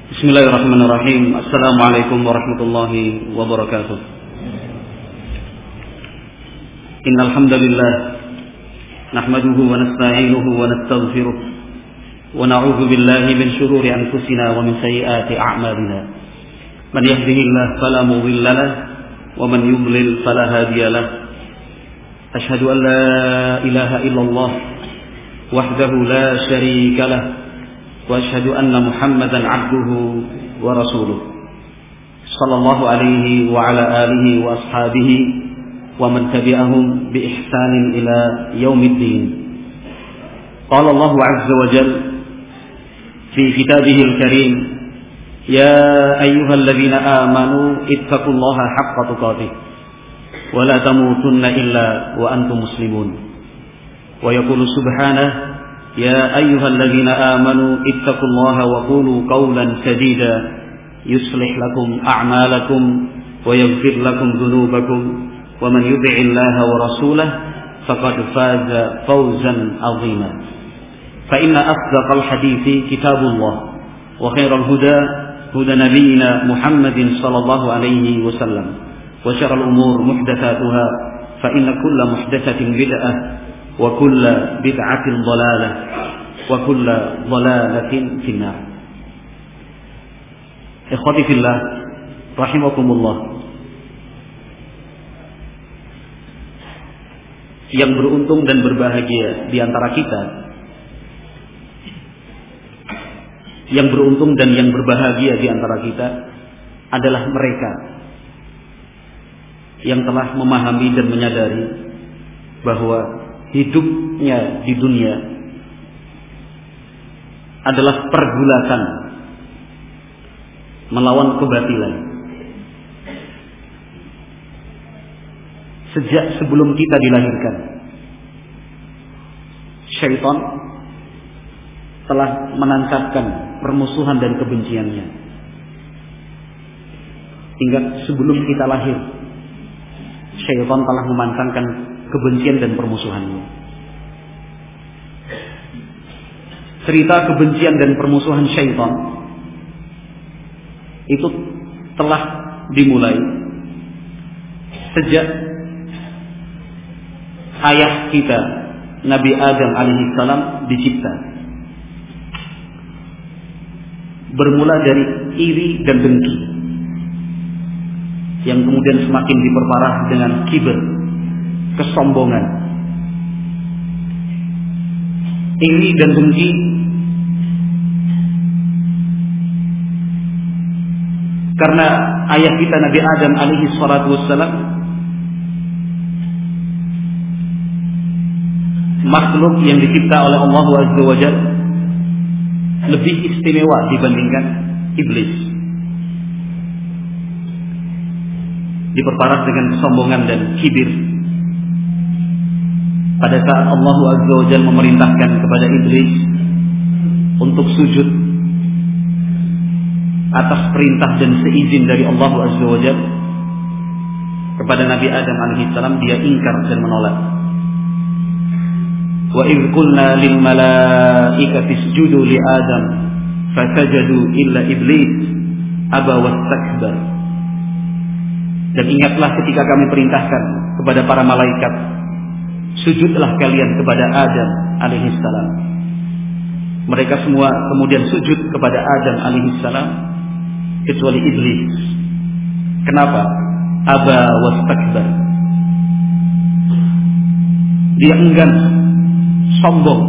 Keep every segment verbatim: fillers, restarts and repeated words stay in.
Bismillahirrahmanirrahim. Assalamualaikum warahmatullahi wabarakatuh. Innal hamdalillah nahmaduhu wa nasta'inuhu wa nastaghfiruh wa na'udzu billahi min shururi anfusina wa min sayyiati a'malina. Man yahdihillahu fala mudilla lahu wa man yudlil fala hadiya lahu. Ashhadu an la ilaha illallah wahdahu la syarika lahu wa asyhadu anna Muhammadan 'abduhu wa rasuluh. Sallallahu alaihi wa ala alihi wa ashabihi wa man tabi'ahum bi ihsanin ila yaumiddin. Qala Allah 'azza wa jalla fi kitabih al-karim, ya ayyuhalladzina amanu ittaqullaha haqqa tuqatih wa la tamutunna illa wa antum muslimun. Wa yaqulu subhanahu, يا أيها الذين آمنوا اتقوا الله وقولوا قولا سديدا يصلح لكم أعمالكم ويغفر لكم ذنوبكم ومن يطع الله ورسوله فقد فاز فوزا عظيما. فإن أصدق الحديث كتاب الله وخير الهدى هدى نبينا محمد صلى الله عليه وسلم وشر الأمور محدثاتها فإن كل محدثة بدعة wa kullu bid'atin dhalalah wa kullu dhalalatin finnar. Ikhwati fillah rahimakumullah. Yang beruntung dan berbahagia di antara kita, yang beruntung dan yang berbahagia di antara kita adalah mereka yang telah memahami dan menyadari bahwa hidupnya di dunia adalah pergulatan melawan kebatilan. Sejak sebelum kita dilahirkan, syaitan telah menancapkan permusuhan dan kebenciannya. Hingga sebelum kita lahir, syaitan telah memantangkan kebencian dan permusuhannya. Cerita kebencian dan permusuhan syaitan itu telah dimulai sejak ayah kita Nabi Adam alaihissalam dicipta. Bermula dari iri dan dengki yang kemudian semakin diperparah dengan kibir, kesombongan. Iri dan dengki karena ayah kita Nabi Adam alaihi salatu wassalam makhluk yang dicipta oleh Allah Azza wa Jalla lebih istimewa dibandingkan iblis. Diperparah dengan kesombongan dan kibir. Pada saat Allah Azza wa Jalla memerintahkan kepada iblis untuk sujud atas perintah dan seizin dari Allah Azza wa Jalla kepada Nabi Adam alaihissalam, dia ingkar dan menolak. Wa idh qulna lil malaikati isjudu li Adam fasajadu illa iblis aba wastakbar. Dan ingatlah ketika kami perintahkan kepada para malaikat, sujudlah kalian kepada Adam alaihissalam. Mereka semua kemudian sujud kepada Adam alaihissalam kecuali iblis. Kenapa? Aba wastakbar. Dia enggan, sombong,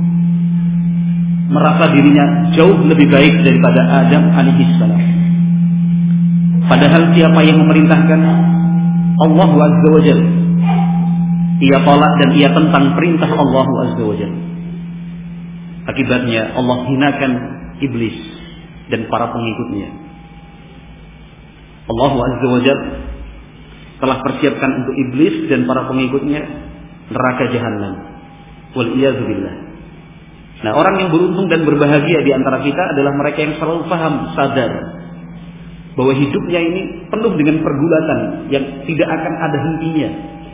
merasa dirinya jauh lebih baik daripada Adam alaihissalam. Padahal siapa yang memerintahkan? Allah Azza wa Jalla. Ia tolak dan ia tentang perintah Allah Azza wa Jalla. Akibatnya Allah hinakan iblis dan para pengikutnya. Allah Azza wa Jalla telah persiapkan untuk iblis dan para pengikutnya neraka jahanam. Wal iyadzu billah. Nah, orang yang beruntung dan berbahagia di antara kita adalah mereka yang selalu paham, sadar bahwa hidupnya ini penuh dengan pergulatan yang tidak akan ada hentinya.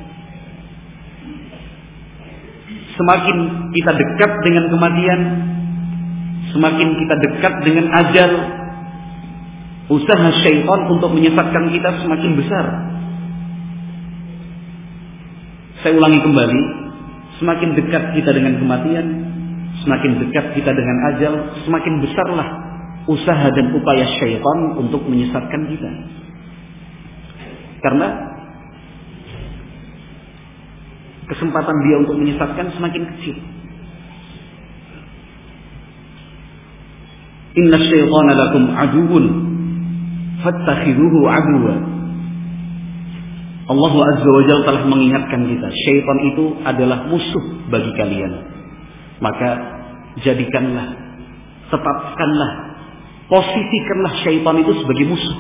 Semakin kita dekat dengan kematian, semakin kita dekat dengan ajal, Usaha syaitan untuk menyesatkan kita semakin besar. Saya ulangi kembali, semakin dekat kita dengan kematian, semakin dekat kita dengan ajal, semakin besarlah usaha dan upaya syaitan untuk menyesatkan kita. Karena kesempatan dia untuk menyesatkan semakin kecil. Inna syaitana lakum aduwwun fattakhiduhu aduwwa. Allah Azza wa Jalla telah mengingatkan kita, syaitan itu adalah musuh bagi kalian. Maka jadikanlah, tetapkanlah, posisikanlah syaitan itu sebagai musuh.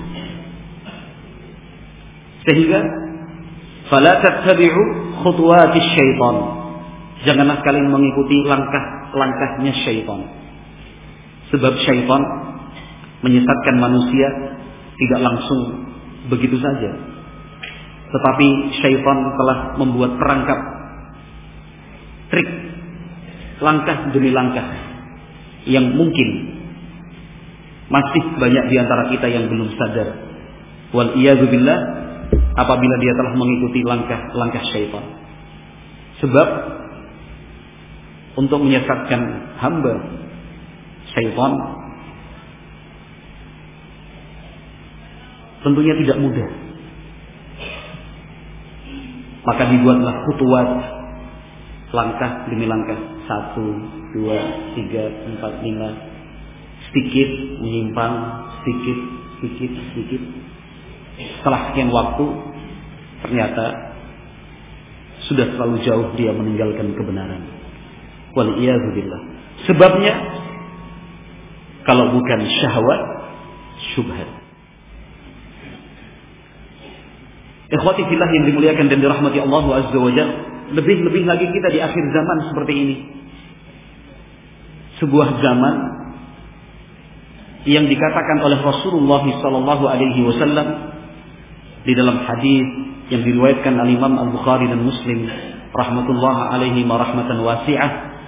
Sehingga fala tattabi'u khutuwatis syaitan. Janganlah kalian mengikuti langkah-langkahnya syaitan. Sebab syaitan menyesatkan manusia tidak langsung begitu saja. Tetapi syaitan telah membuat perangkap, trik, langkah demi langkah yang mungkin masih banyak di antara kita yang belum sadar. Wal iyadzu billah, apabila dia telah mengikuti langkah-langkah syaitan. Sebab untuk menyesatkan hamba, syaitan tentunya tidak mudah. Maka dibuatlah khutuwat, langkah demi langkah, satu, dua, tiga, empat, lima, sedikit menyimpang, sedikit, sedikit, sedikit. Setelah sekian waktu, ternyata sudah terlalu jauh dia meninggalkan kebenaran. Wal'iyadzubillah. Sebabnya, kalau bukan syahwat, syubhat. Ikhwati fillah yang dimuliakan dan dirahmati Allah Azza wa Jalla, lebih-lebih lagi kita di akhir zaman seperti ini. Sebuah zaman yang dikatakan oleh Rasulullah sallallahu alaihi wasallam di dalam hadis yang diriwayatkan oleh Imam Al-Bukhari dan Muslim rahmatullah alaihi wa rahmatan wasi'ah,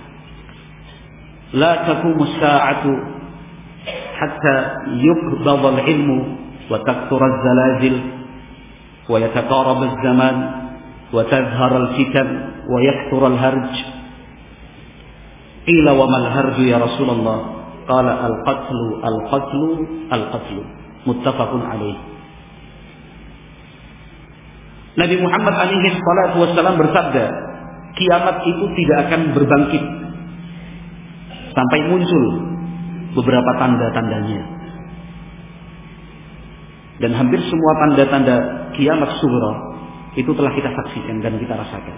la taqumu as-sa'atu hatta yuqbadha al-ilmu wa takthura az-zalazil wa yataqarab az-zaman wa tadhhar al-fitan wa yakthur al-harj. Qila wa mal harju ya Rasulullah? Qala al-qatlu al-qatlu al-qatlu. Muttafaqun alaih. Nabi Muhammad alaihi salatu wassalam bersabda, kiamat itu tidak akan berbangkit sampai muncul beberapa tanda-tandanya. Dan hampir semua tanda-tanda kiamat sughra itu telah kita saksikan dan kita rasakan.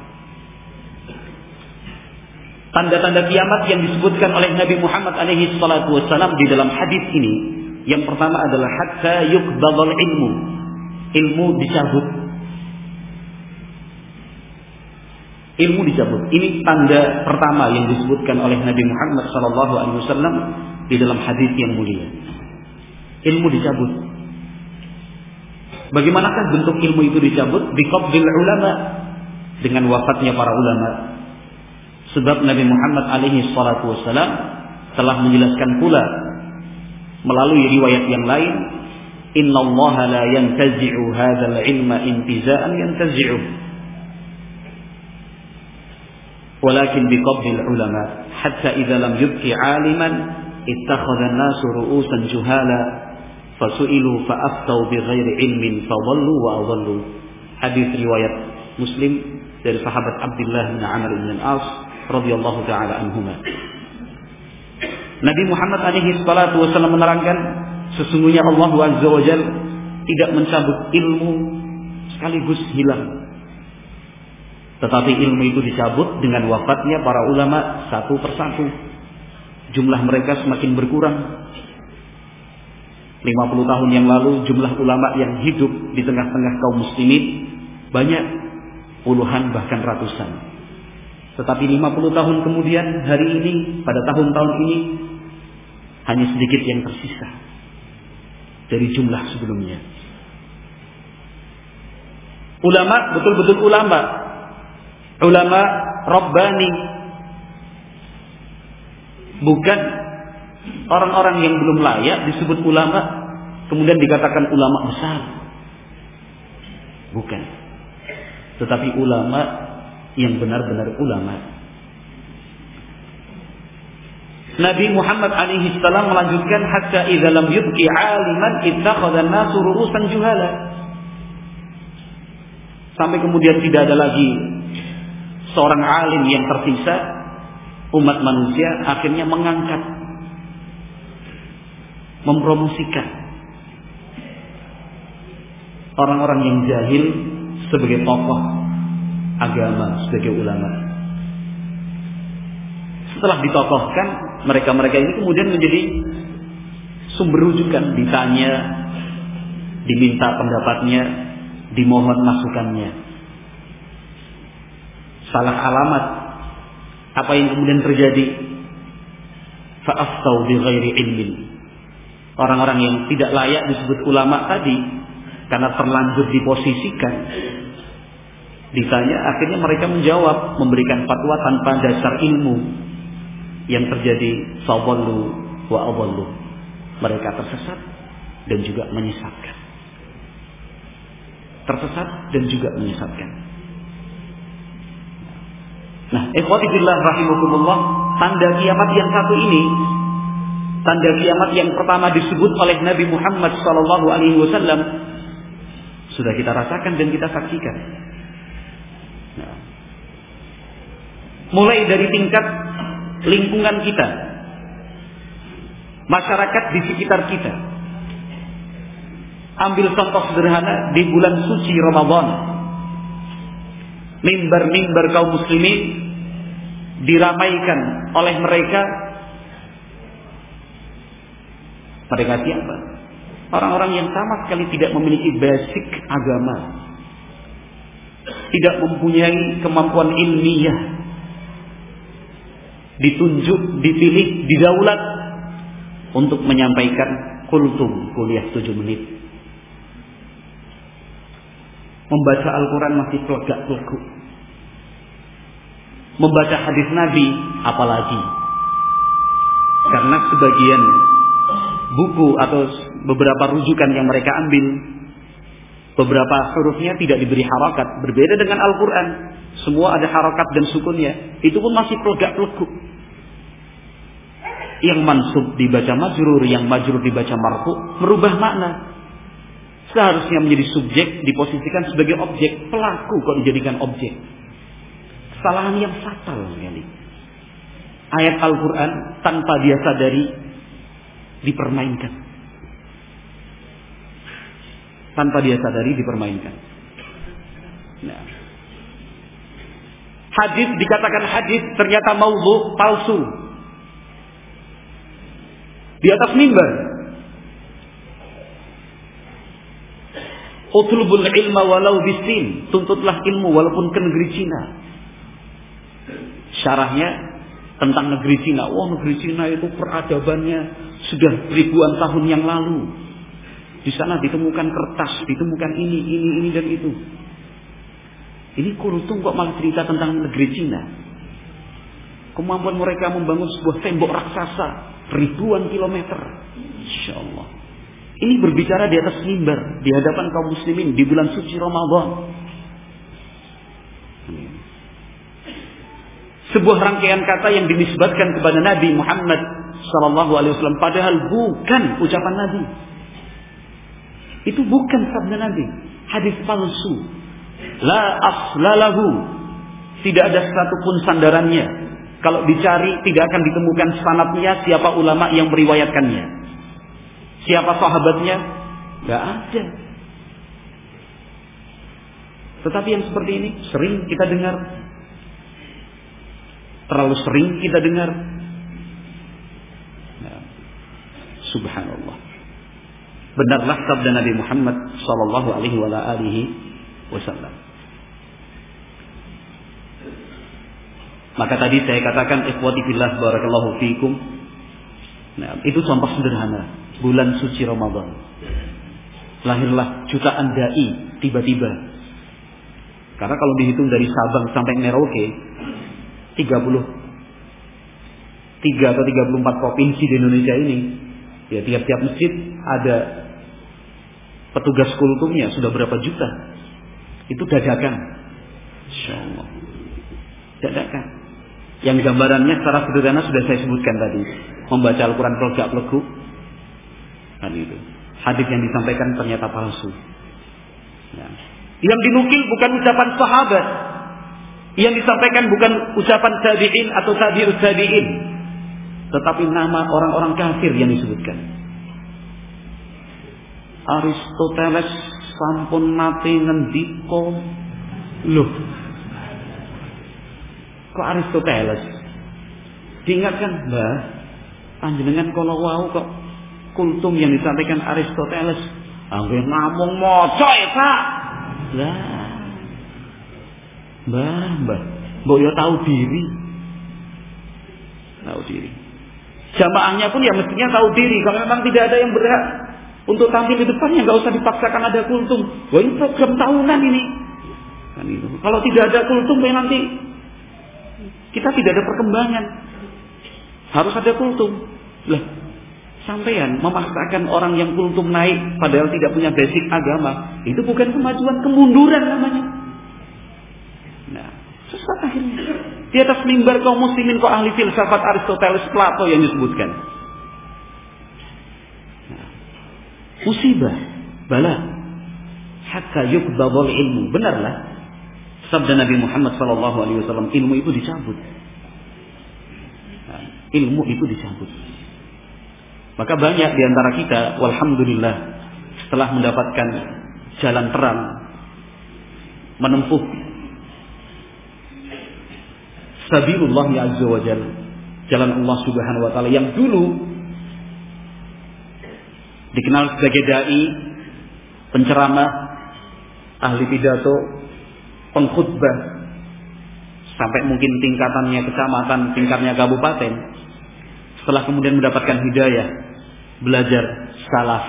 Tanda-tanda kiamat yang disebutkan oleh Nabi Muhammad alaihi salatu wassalam di dalam hadis ini, yang pertama adalah hatta yuqbadhal ilmu. Ilmu dicabut. Ilmu dicabut. Ini tanda pertama yang disebutkan oleh Nabi Muhammad sallallahu alaihi wasallam di dalam hadis yang mulia. Ilmu dicabut. Bagaimanakah bentuk ilmu itu dicabut? Biqabdil ulama, dengan wafatnya para ulama. Sebab Nabi Muhammad alaihi salatu wasallam telah menjelaskan pula melalui riwayat yang lain, innallaha la yantazi'u hadzal ilma intiza'an yantazi'u, walakin biqabdil ulama hatta idza lam yubqi 'aliman ittakhadha an-nasu ru'usan juhala fasu'ilu fa'aftau bighairi ilmin fadallu wa adallu. Hadis riwayat Muslim dari sahabat Abdullah bin Amr bin Al-As radhiyallahu taala anhuma. Nabi Muhammad alaihi salatu wasallam menerangkan, sesungguhnya Allah Azza wa Jalla tidak mencabut ilmu sekaligus hilang. Tetapi ilmu itu dicabut dengan wafatnya para ulama satu persatu. Jumlah mereka semakin berkurang. lima puluh tahun yang lalu jumlah ulama yang hidup di tengah-tengah kaum muslimin banyak, puluhan bahkan ratusan. Tetapi lima puluh tahun kemudian, hari ini, pada tahun-tahun ini, hanya sedikit yang tersisa dari jumlah sebelumnya. Ulama, betul-betul ulama, ulama Rabbani, bukan orang-orang yang belum layak disebut ulama, kemudian dikatakan ulama besar. Bukan. Tetapi ulama yang benar-benar ulama. Nabi Muhammad alaihi salam melanjutkan, hatta idza lam yubqi 'aliman ittakhadha an-nasu ru'usan juhala. Sampai kemudian tidak ada lagi seorang alim yang tersisa, umat manusia akhirnya mengangkat, mempromosikan orang-orang yang jahil sebagai tokoh agama, sebagai ulama. Setelah ditokohkan, mereka-mereka ini kemudian menjadi sumber rujukan, ditanya, diminta pendapatnya, dimohon masukannya. Salah alamat, apa yang kemudian terjadi? Fa'aftau bi ghairi ilmin. Orang-orang yang tidak layak disebut ulama tadi, karena terlanjur diposisikan, ditanya, akhirnya mereka menjawab, memberikan fatwa tanpa dasar ilmu. Yang terjadi fadallu wa adallu. Mereka tersesat dan juga menyesatkan. Tersesat dan juga menyesatkan. Nah, ikhwati fillah rahimakumullah, tanda kiamat yang satu ini, tanda kiamat yang pertama disebut oleh Nabi Muhammad sallallahu alaihi wasallam, sudah kita rasakan dan kita saksikan. Nah, mulai dari tingkat lingkungan kita, masyarakat di sekitar kita. Ambil contoh sederhana di bulan suci Ramadan, mimbar-mimbar kaum muslimin diramaikan oleh mereka. Mereka siapa? Orang-orang yang sama sekali tidak memiliki basic agama, tidak mempunyai kemampuan ilmiah, ditunjuk, dipilih, didaulat untuk menyampaikan kultum, kuliah tujuh menit. Membaca Al-Quran masih pelegak-peleguk. Membaca hadis Nabi apalagi. Karena sebagian buku atau beberapa rujukan yang mereka ambil, beberapa hurufnya tidak diberi harakat. Berbeda dengan Al-Quran, semua ada harakat dan sukunnya. Itu pun masih pelegak-peleguk. Yang mansub dibaca majrur, yang majrur dibaca marfu, merubah makna. Seharusnya menjadi subjek, diposisikan sebagai objek. Pelaku kok dijadikan objek. Kesalahan yang fatal sekali. Ayat Al-Quran tanpa dia sadari dipermainkan. Tanpa dia sadari dipermainkan. Nah, hadis dikatakan hadis, ternyata maudhu, palsu. Di atas mimbar. Utlubul ilma walau bisin. Tuntutlah ilmu walaupun ke negeri Cina. Syarahnya tentang negeri Cina. Wah, negeri Cina itu peradabannya sudah ribuan tahun yang lalu. Di sana ditemukan kertas, ditemukan ini, ini, ini dan itu. Ini kultum kok malah cerita tentang negeri Cina. Kemampuan mereka membangun sebuah tembok raksasa ribuan kilometer. Insya Allah. Ini berbicara di atas mimbar, di hadapan kaum muslimin di bulan suci Ramadan. Sebuah rangkaian kata yang dinisbatkan kepada Nabi Muhammad sallallahu alaihi wasallam, padahal bukan ucapan Nabi. Itu bukan sabda Nabi, hadis palsu. La aslalahu, tidak ada satupun sandarannya. Kalau dicari tidak akan ditemukan sanadnya, siapa ulama yang meriwayatkannya, siapa sahabatnya, nggak ada. Tetapi yang seperti ini sering kita dengar, terlalu sering kita dengar. Nah, subhanallah. Benarlah sabda Nabi Muhammad sallallahu alaihi wasallam. Maka tadi saya katakan ikhwati fillah barakallahu fiikum. Nah, itu contoh sederhana bulan suci Ramadan. Lahirlah jutaan dai tiba-tiba. Karena kalau dihitung dari Sabang sampai Merauke, tiga puluh tiga atau tiga puluh empat provinsi di Indonesia ini, ya tiap-tiap masjid ada petugas kultumnya sudah berapa juta. Itu dadakan. Insyaallah. Dadakan. Yang gambarannya secara sederhana sudah saya sebutkan tadi. Membaca Al-Quran pelegak-peleguk. Dan itu. Hadis yang disampaikan ternyata palsu. Ya. Yang dinukil bukan ucapan sahabat. Yang disampaikan bukan ucapan tabi'in atau tabi'ut tabi'in. Tetapi nama orang-orang kafir yang disebutkan. Aristoteles sampun nate ngendika. Loh. Kok Aristoteles? Diingatkan, Mbah, panjenengan kala wau kok kultum yang disampaikan Aristoteles. Angger namung maca eta. Lah. Mbah, Mbah, mbok yo tahu diri. Tahu diri. Jamaahnya pun ya mestinya tahu diri. Kalau memang tidak ada yang berhak untuk tampil di depannya, nggak usah dipaksakan ada kultum. Wah, ini program tahunan ini. Kan itu. Kalau tidak ada kultum, ya nanti kita tidak ada perkembangan. Harus ada kultum. Lah, sampean memaksakan orang yang kultum naik padahal tidak punya basic agama, itu bukan kemajuan, kemunduran namanya. Nah, sesat akhirnya. Di atas mimbar kaum muslimin kok ahli filsafat Aristoteles, Plato yang disebutkan. Nah, musibah, bala, hatta yuqbadul ilmu. Benarlah sabda Nabi Muhammad sallallahu alaihi wasallam, ilmu itu dicabut. Nah, ilmu itu dicabut. Maka banyak di antara kita, walhamdulillah, setelah mendapatkan jalan terang, menempuh sabilullah ya azza wa jalla, jalan Allah subhanahu wa ta'ala yang dulu dikenal sebagai dai, penceramah, ahli pidato, pengkhutbah, sampai mungkin tingkatannya kecamatan, tingkatnya kabupaten. Setelah kemudian mendapatkan hidayah, belajar salaf,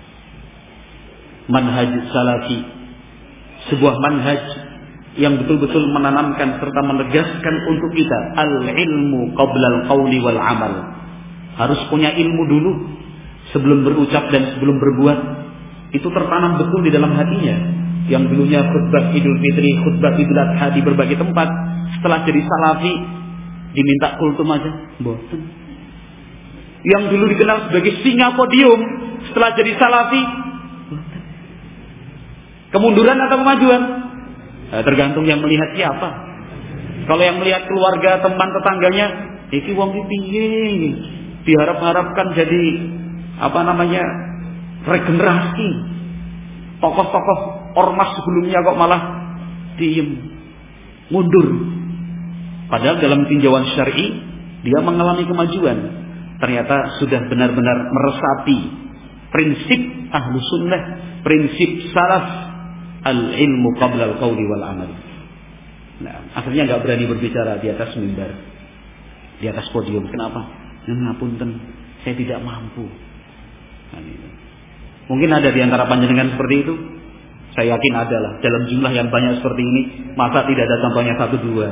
manhaj salafi, sebuah manhaj yang betul-betul menanamkan serta menegaskan untuk kita al-ilmu qabla al-qawli wal amal. Harus punya ilmu dulu sebelum berucap dan sebelum berbuat. Itu tertanam betul di dalam hatinya. Yang dulunya khutbah Idul Fitri, khutbah Idul Adha di berbagai tempat, setelah jadi salafi diminta kultum aja, bosan. Yang dulu dikenal sebagai singa podium, setelah jadi salafi, bosan. Kemunduran atau kemajuan? Nah, tergantung yang melihat siapa. Kalau yang melihat keluarga, teman, tetangganya, iki wong iki piye, diharap-harapkan jadi apa namanya regenerasi. Tokoh-tokoh ormas sebelumnya kok malah diem, mundur. Padahal dalam tinjauan syar'i dia mengalami kemajuan. Ternyata sudah benar-benar meresapi prinsip ahlu sunnah, prinsip salaf. Al-ilmu qabla al-qawli wal amal. Nah, akhirnya nggak berani berbicara di atas mimbar, di atas podium. Kenapa? Ngapunten, saya tidak mampu. Nah, ini. Mungkin ada di antara panjenengan seperti itu. Saya yakin ada lah. Dalam jumlah yang banyak seperti ini, masa tidak ada contohnya satu dua.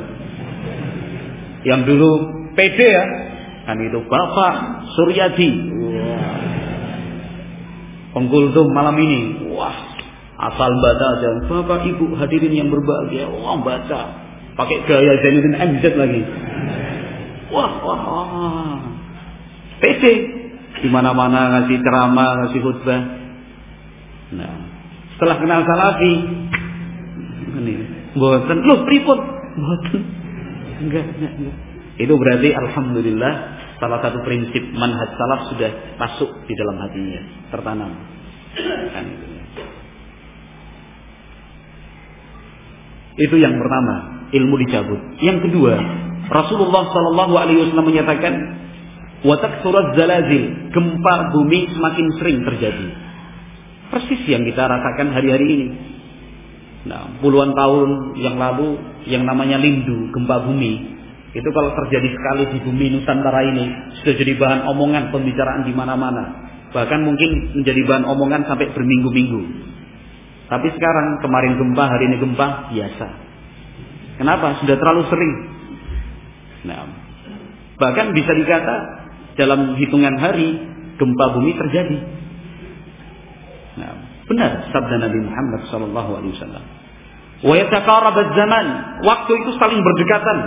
Yang dulu pede ya, kan itu Bapak Suryadi. Wah. Pengkultum malam ini, wah. Asal baca aja, Bapak Ibu hadirin yang berbahagia, wah baca, pakai gaya Zainuddin M Z lagi, wah wah wah, P C, di mana-mana ngasih ceramah, ngasih khutbah. Nah, setelah kenal salafi, ini, boten, loh pripun, boten, enggak, enggak, enggak. Itu berarti alhamdulillah salah satu prinsip manhaj salaf sudah masuk di dalam hatinya, tertanam. Kan itu. Itu yang pertama, ilmu dicabut. Yang kedua, Rasulullah Shallallahu Alaihi Wasallam menyatakan, watak surat zalazil, gempa bumi semakin sering terjadi. Persis yang kita rasakan hari-hari ini. Nah, puluhan tahun yang lalu, yang namanya lindu, gempa bumi, itu kalau terjadi sekali di bumi Nusantara ini, sudah jadi bahan omongan, pembicaraan di mana-mana. Bahkan mungkin menjadi bahan omongan sampai berminggu-minggu. Tapi sekarang, kemarin gempa, hari ini gempa, biasa. Kenapa? Sudah terlalu sering. Nah, bahkan bisa dikata dalam hitungan hari gempa bumi terjadi. Nah, Benar sabda Nabi Muhammad sallallahu alaihi wasallam. Wa yataqarab az-zaman, waktu itu saling berdekatan.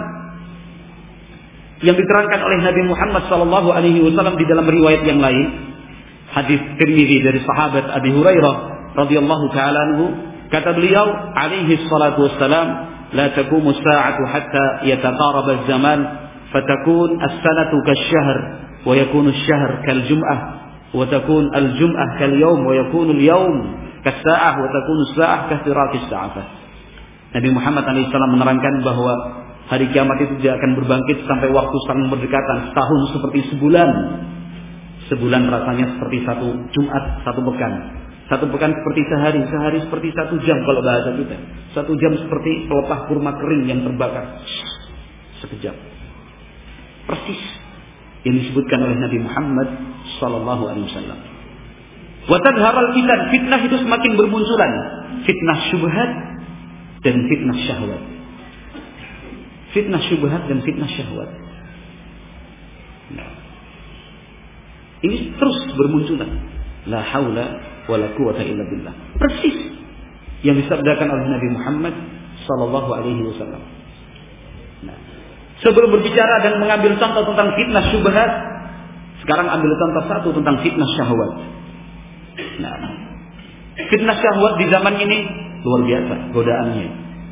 Yang diterangkan oleh Nabi Muhammad sallallahu alaihi wasallam di dalam riwayat yang lain, hadis Tirmidzi dari sahabat Abi Hurairah radhiyallahu taala anhu, kata beliau alaihi salatu wassalam, la taqumu as-sa'atu hatta yataqarab az-zaman fatakun as-sanatu kasy-syahr wa yakunu asy-syahr kal-jum'ah wa takun al-jum'ah kal-yawm wa yakunu al-yawm kas-sa'ah wa takunu as-sa'ah ka-firaqis sa'afah. Nabi Muhammad alaihi salam menerangkan bahwa hari kiamat itu tidak akan berbangkit sampai waktu saling berdekatan. Setahun seperti sebulan. Sebulan rasanya seperti satu Jumat, satu pekan. Satu pekan seperti sehari, sehari seperti satu jam kalau bahasa kita. Satu jam seperti pelepah kurma kering yang terbakar. Sekejap. Persis yang disebutkan oleh Nabi Muhammad sallallahu alaihi wasallam. Wa tadharal fitan, fitnah itu semakin bermunculan. Fitnah syubhat dan fitnah syahwat. Fitnah syubhat dan fitnah syahwat. Nah, ini terus bermunculan. La haula wala quwata illa billah. Persis yang disabdakan oleh Nabi Muhammad sallallahu alaihi wasallam. Nah, sebelum berbicara dan mengambil contoh tentang fitnah syubhat, sekarang ambil contoh satu tentang fitnah syahwat. Nah, fitnah syahwat di zaman ini luar biasa godaannya.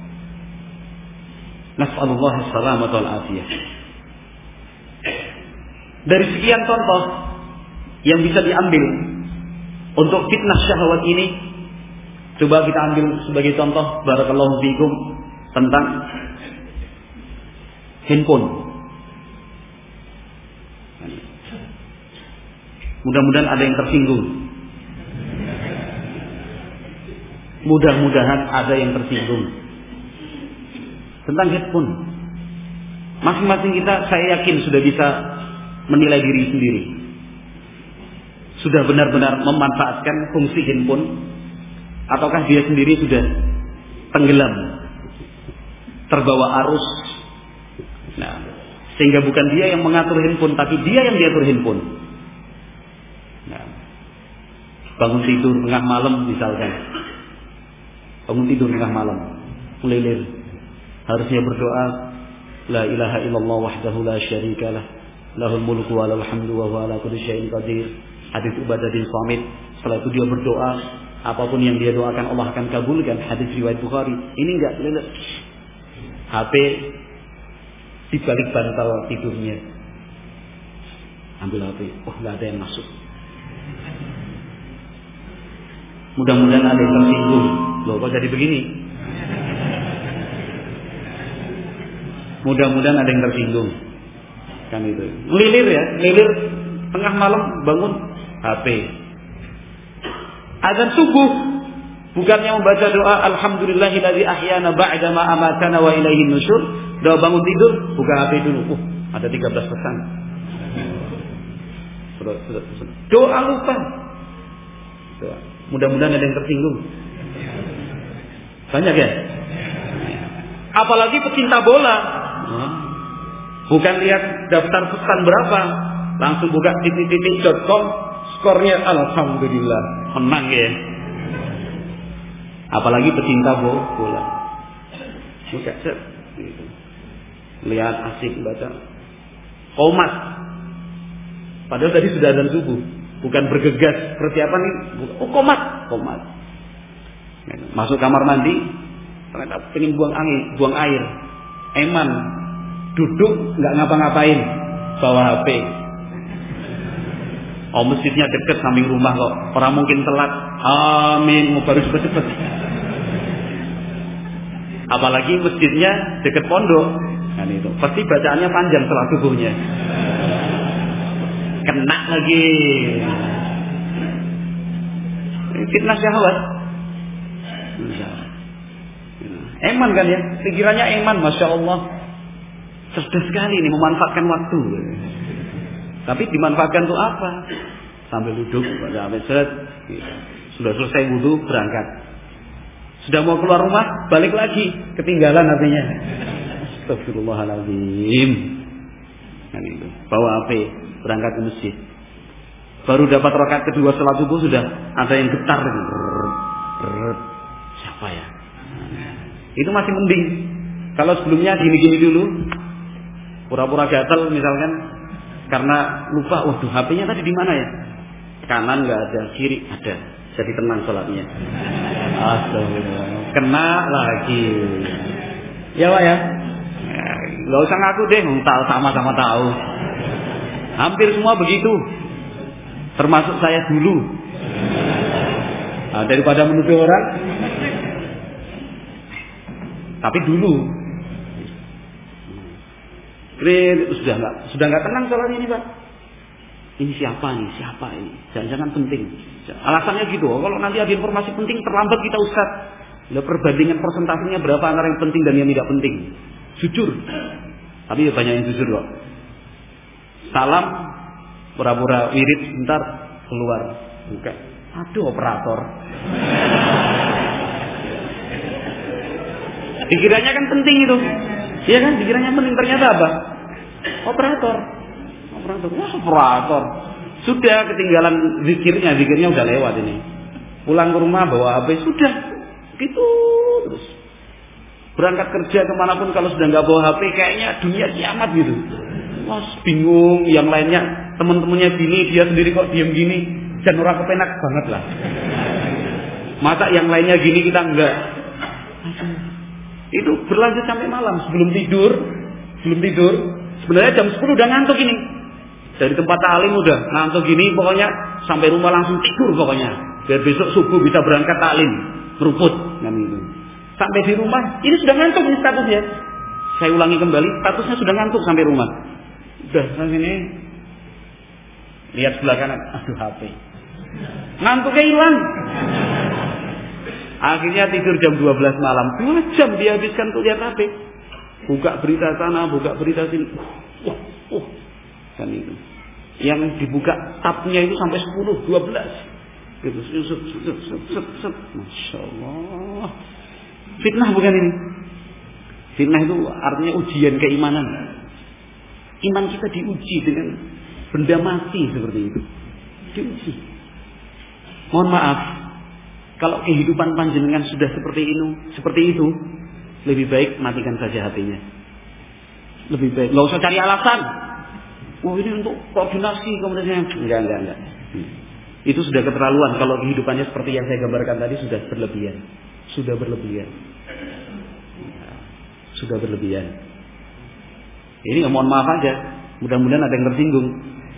Nas'alullah as-salamata wal afiyah. Dari sekian contoh yang bisa diambil untuk fitnah syahwat ini, coba kita ambil sebagai contoh, barakallahu fikum, tentang handphone. Mudah-mudahan ada yang tersinggung. Mudah-mudahan ada yang tersinggung tentang handphone. Masing-masing kita, saya yakin, sudah bisa menilai diri sendiri. Sudah benar-benar memanfaatkan fungsi handphone, ataukah dia sendiri sudah tenggelam, terbawa arus. Nah, sehingga bukan dia yang mengatur handphone, tapi dia yang diatur handphone. Nah, bangun tidur tengah malam misalkan, bangun tidur tengah malam, melilir, harusnya berdoa, la ilaha illallah wahdahu la syarikalah, lahul mulku wa lahul hamdu wa huwa ala kulli syai'in qadir. Hadis Ubadah bin Samit. Setelah itu dia berdoa, apapun yang dia doakan Allah akan kabulkan. Hadis riwayat Bukhari. Ini enggak, lihat H P di balik bantal tidurnya. Ambil H P, oh enggak ada yang masuk. Mudah-mudahan ada yang tersinggung. Loh, kok jadi begini? Mudah-mudahan ada yang tersinggung. Kan itu. Lilir ya, lilir tengah malam bangun H P. Azan subuh, bukannya membaca doa alhamdulillahilladzi ahyana ba'da ma amatana wa ilaihin nusyur. Doa bangun tidur, buka H P dulu. Uh, ada tiga belas pesan. Doa lupa. Doa. Mudah-mudahan ada yang tersinggung. Banyak ya? Apalagi pecinta bola. Bukan lihat daftar pesan berapa, langsung buka titik titik dot com, skornya alhamdulillah, menang ya. Apalagi pecinta bola. Buka set gitu. Lihat asik baca komat. Padahal tadi sudah azan subuh, bukan bergegas seperti apa nih? Oh komat, komat. Masuk kamar mandi, ternyata pengen buang angin, buang air. Eman, duduk nggak ngapa-ngapain, bawa H P. Oh masjidnya deket samping rumah kok, orang mungkin telat. Amin, mau baru cepet-cepet. Apalagi masjidnya deket pondok, kan itu pasti bacaannya panjang setelah subuhnya. Kena lagi. Fitnah syahwat. Eman kan ya, pikirannya eman, masya Allah. Cerdas sekali ini memanfaatkan waktu. Tapi dimanfaatkan untuk apa? Sambil duduk pada Ahmed Seret, sudah selesai wudu berangkat. Sudah mau keluar rumah, balik lagi, ketinggalan artinya. Astagfirullahaladzim. Kan itu. Bawa H P, berangkat ke masjid. Baru dapat rakaat kedua setelah subuh sudah ada yang getar. apa ya? Itu masih mending. Kalau sebelumnya gini-gini dulu, pura-pura gatel misalkan, karena lupa, waduh H P-nya tadi di mana ya? Kanan nggak ada, kiri ada, jadi tenang sholatnya. Astagfirullah, kena lagi. Ya Pak ya, nggak usah ngaku deh, tahu sama-sama tahu. Hampir semua begitu, termasuk saya dulu. Nah, daripada menuduh orang, tapi dulu. Kira sudah nggak sudah nggak tenang soal ini Pak. Ini siapa nih? Siapa ini? Jangan-jangan penting. Alasannya gitu. Kalau nanti ada informasi penting terlambat kita Ustaz. Lah perbandingan persentasenya berapa antara yang penting dan yang tidak penting? Jujur. Tapi ya banyak yang jujur kok. Salam, pura-pura wirid sebentar keluar. Buka. Aduh operator. Dikiranya kan penting itu. Iya kan? Dikiranya penting, ternyata apa? Operator. Operator. Wah, operator. Sudah ketinggalan zikirnya, zikirnya udah lewat ini. Pulang ke rumah bawa H P sudah. Gitu terus. Berangkat kerja kemanapun kalau sudah nggak bawa H P kayaknya dunia kiamat gitu. Wah, bingung. Yang lainnya teman-temannya gini, dia sendiri kok diem gini. Dan orang kepenak banget lah. Masa yang lainnya gini kita enggak. Itu berlanjut sampai malam sebelum tidur, sebelum tidur. Sebenarnya jam sepuluh udah ngantuk ini. Dari tempat ta'lim udah ngantuk gini, pokoknya sampai rumah langsung tidur pokoknya. Biar besok subuh bisa berangkat ta'lim, keruput kan itu. Sampai di rumah, ini sudah ngantuk ini statusnya. Saya ulangi kembali, statusnya sudah ngantuk sampai rumah. Udah sampai sini. Lihat sebelah kanan, aduh H P. Ngantuknya hilang. Akhirnya tidur jam dua belas malam. Dua jam dihabiskan untuk lihat H P. Buka berita sana, buka berita sini. Uh, uh, kan itu. Yang dibuka tabnya itu sampai sepuluh, dua belas. Gitu. Set, set, set, set, set. Masya Allah. Fitnah bukan ini? Fitnah itu artinya ujian keimanan. Iman kita diuji dengan benda mati seperti itu. Diuji. Mohon maaf. Kalau kehidupan panjenengan sudah seperti itu, seperti itu, lebih baik matikan saja H P-nya. Lebih baik, nggak usah cari alasan. Oh ini untuk koordinasi kemudian enggak enggak enggak. Itu sudah keterlaluan. Kalau kehidupannya seperti yang saya gambarkan tadi sudah berlebihan, sudah berlebihan, sudah berlebihan. Ini mohon maaf aja. Mudah-mudahan ada yang tersinggung.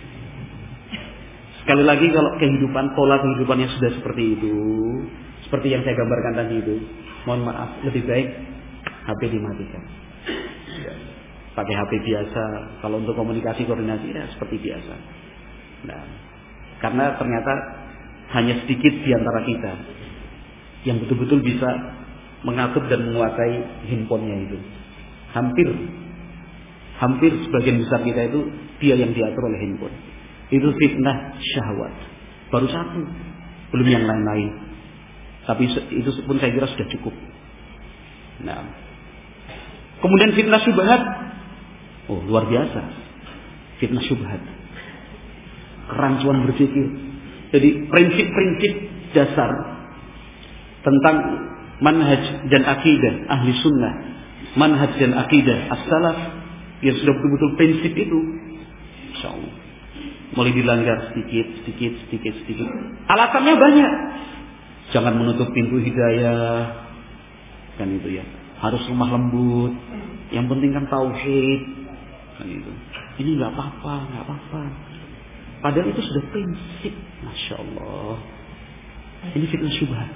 Sekali lagi kalau kehidupan, pola kehidupannya sudah seperti itu, seperti yang saya gambarkan tadi itu, mohon maaf, lebih baik H P dimatikan. Ya. Pakai H P biasa, kalau untuk komunikasi koordinasi ya seperti biasa. Nah, karena ternyata hanya sedikit di antara kita yang betul-betul bisa mengatur dan menguasai handphonenya itu. Hampir, hampir sebagian besar kita itu dia yang diatur oleh handphone. Itu fitnah syahwat. Baru satu, belum yang lain-lain. Tapi itu pun saya kira sudah cukup. Nah, kemudian fitnah syubhat. Oh, luar biasa. Fitnah syubhat. Kerancuan berpikir. Jadi prinsip-prinsip dasar tentang manhaj dan akidah ahli sunnah, manhaj dan akidah as-salaf yang sudah betul-betul prinsip itu, insyaallah mulai dilanggar sedikit, sedikit, sedikit, sedikit. Alasannya banyak. Jangan menutup pintu hidayah, kan itu ya. Harus lemah lembut. Yang penting kan tauhid, kan itu. Ini nggak apa-apa, nggak apa-apa. Padahal itu sudah prinsip, masya Allah. Ini fitnah syubhat.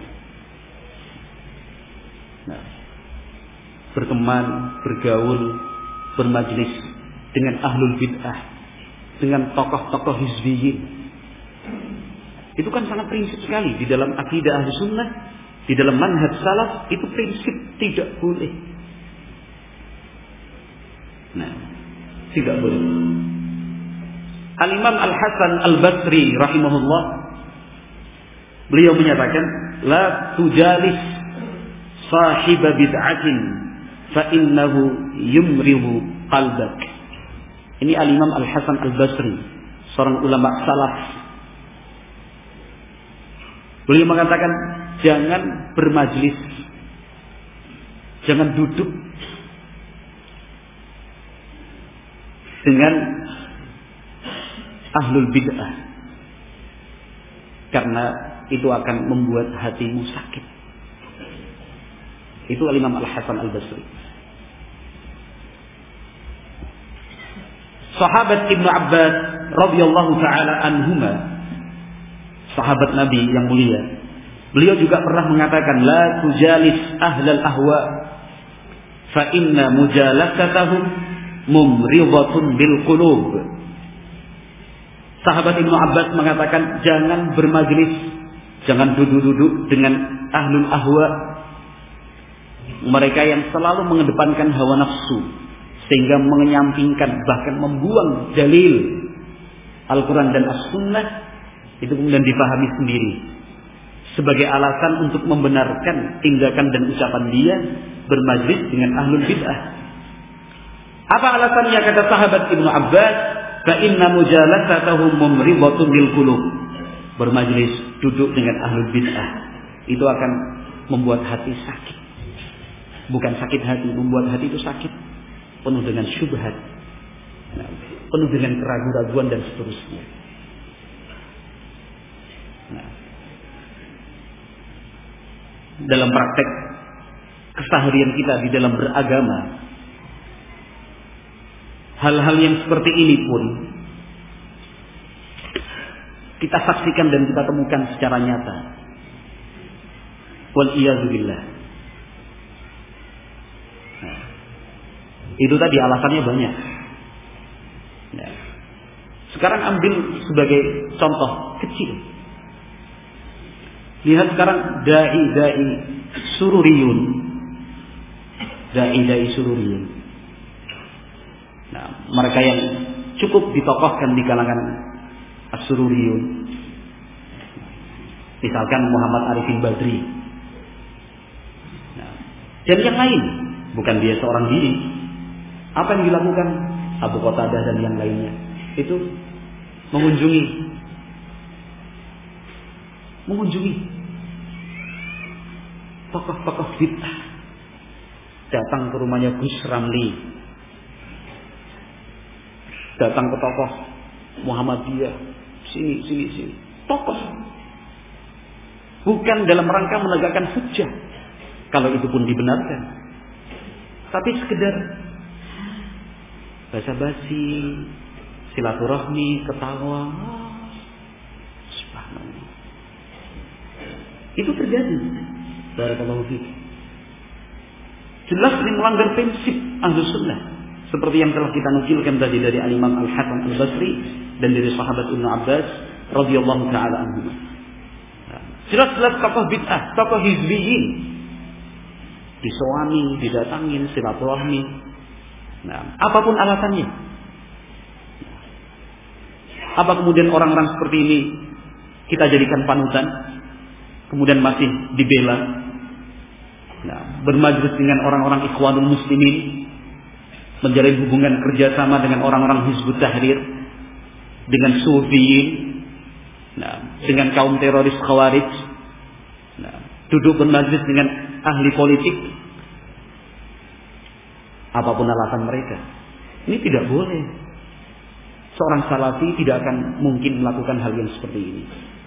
Nah, berteman, bergaul, bermajlis dengan ahlul bid'ah, dengan tokoh-tokoh hizbiyin. Itu kan sangat prinsip sekali di dalam akidah ahli sunnah, di dalam manhaj salaf itu prinsip tidak boleh. Nah, tidak boleh. Al-Imam Al-Hasan Al-Basri rahimahullah, beliau menyatakan, la tujalis sahiba bid'atin fa innahu yumrihu qalbak. Ini Al-Imam Al-Hasan Al-Basri, seorang ulama salaf. Beliau mengatakan, jangan bermajlis Jangan duduk dengan ahlul bid'ah, karena itu akan membuat hatimu sakit. Itu Al-Imam Al-Hasan Al-Basri. Sahabat Ibnu Abbas radhiyallahu taala anhuma, sahabat Nabi yang mulia, beliau juga pernah mengatakan, la tujalis ahlal ahwa fa inna mujalasatahum mumridatun bil qulub. Sahabat Ibnu Abbas mengatakan, jangan bermajlis, jangan duduk-duduk dengan ahlul ahwa, mereka yang selalu mengedepankan hawa nafsu sehingga menyampingkan bahkan membuang dalil Al-Quran dan As-Sunnah, itu kemudian dipahami sendiri sebagai alasan untuk membenarkan tindakan dan ucapan dia bermajlis dengan ahlul bid'ah. Apa alasannya? Kata sahabat Ibnu Abbas, fa inna mujalasatahum mumridatun bil qulub. Bermajlis, duduk dengan ahlul bid'ah itu akan membuat hati sakit. Bukan sakit hati, membuat hati itu sakit, penuh dengan syubhat, penuh dengan keraguan-raguan dan seterusnya. Nah, dalam praktek keseharian kita di dalam beragama, hal-hal yang seperti ini pun kita saksikan dan kita temukan secara nyata. Wal iyadzu billah. Nah, itu tadi alasannya banyak. Nah, sekarang ambil sebagai contoh kecil. Lihat sekarang dai-dai sururiyun, dai-dai sururiyun. Nah, mereka yang cukup ditokohkan di kalangan as-sururiyun, misalkan Muhammad Arifin Badri, nah, dan yang lain, bukan dia seorang diri. Apa yang dilakukan Abu Qatadah dan yang lainnya? Itu mengunjungi mengunjungi tokoh-tokoh bid'ah, datang ke rumahnya Gus Ramli, datang ke tokoh Muhammadiyah, sini sini sini, tokoh, bukan dalam rangka menegakkan hujjah, kalau itu pun dibenarkan, tapi sekedar basa-basi, silaturahmi, ketawa. Subhanallah. Itu terjadi. Barakallahu fiik. Jelas ini melanggar prinsip Ahlus Sunnah, seperti yang telah kita nukilkan tadi dari Al-Imam Al-Hasan Al-Basri dan dari sahabat Ibnu Abbas radhiyallahu taala anhu. Jelas-jelas tokoh bid'ah, tokoh hizbiyin disewani, didatangin, silaturahmi. Nah, apapun alasannya. Apa kemudian orang-orang seperti ini kita jadikan panutan, kemudian masih dibela? Nah, bermajlis dengan orang-orang Ikhwanul Muslimin, menjalin hubungan kerjasama dengan orang-orang Hizbut Tahrir, dengan Sufiyin, nah, dengan kaum teroris Khawarij, nah, duduk bermajlis dengan ahli politik, apapun alasan mereka, ini tidak boleh. Seorang salafi tidak akan mungkin melakukan hal yang seperti ini.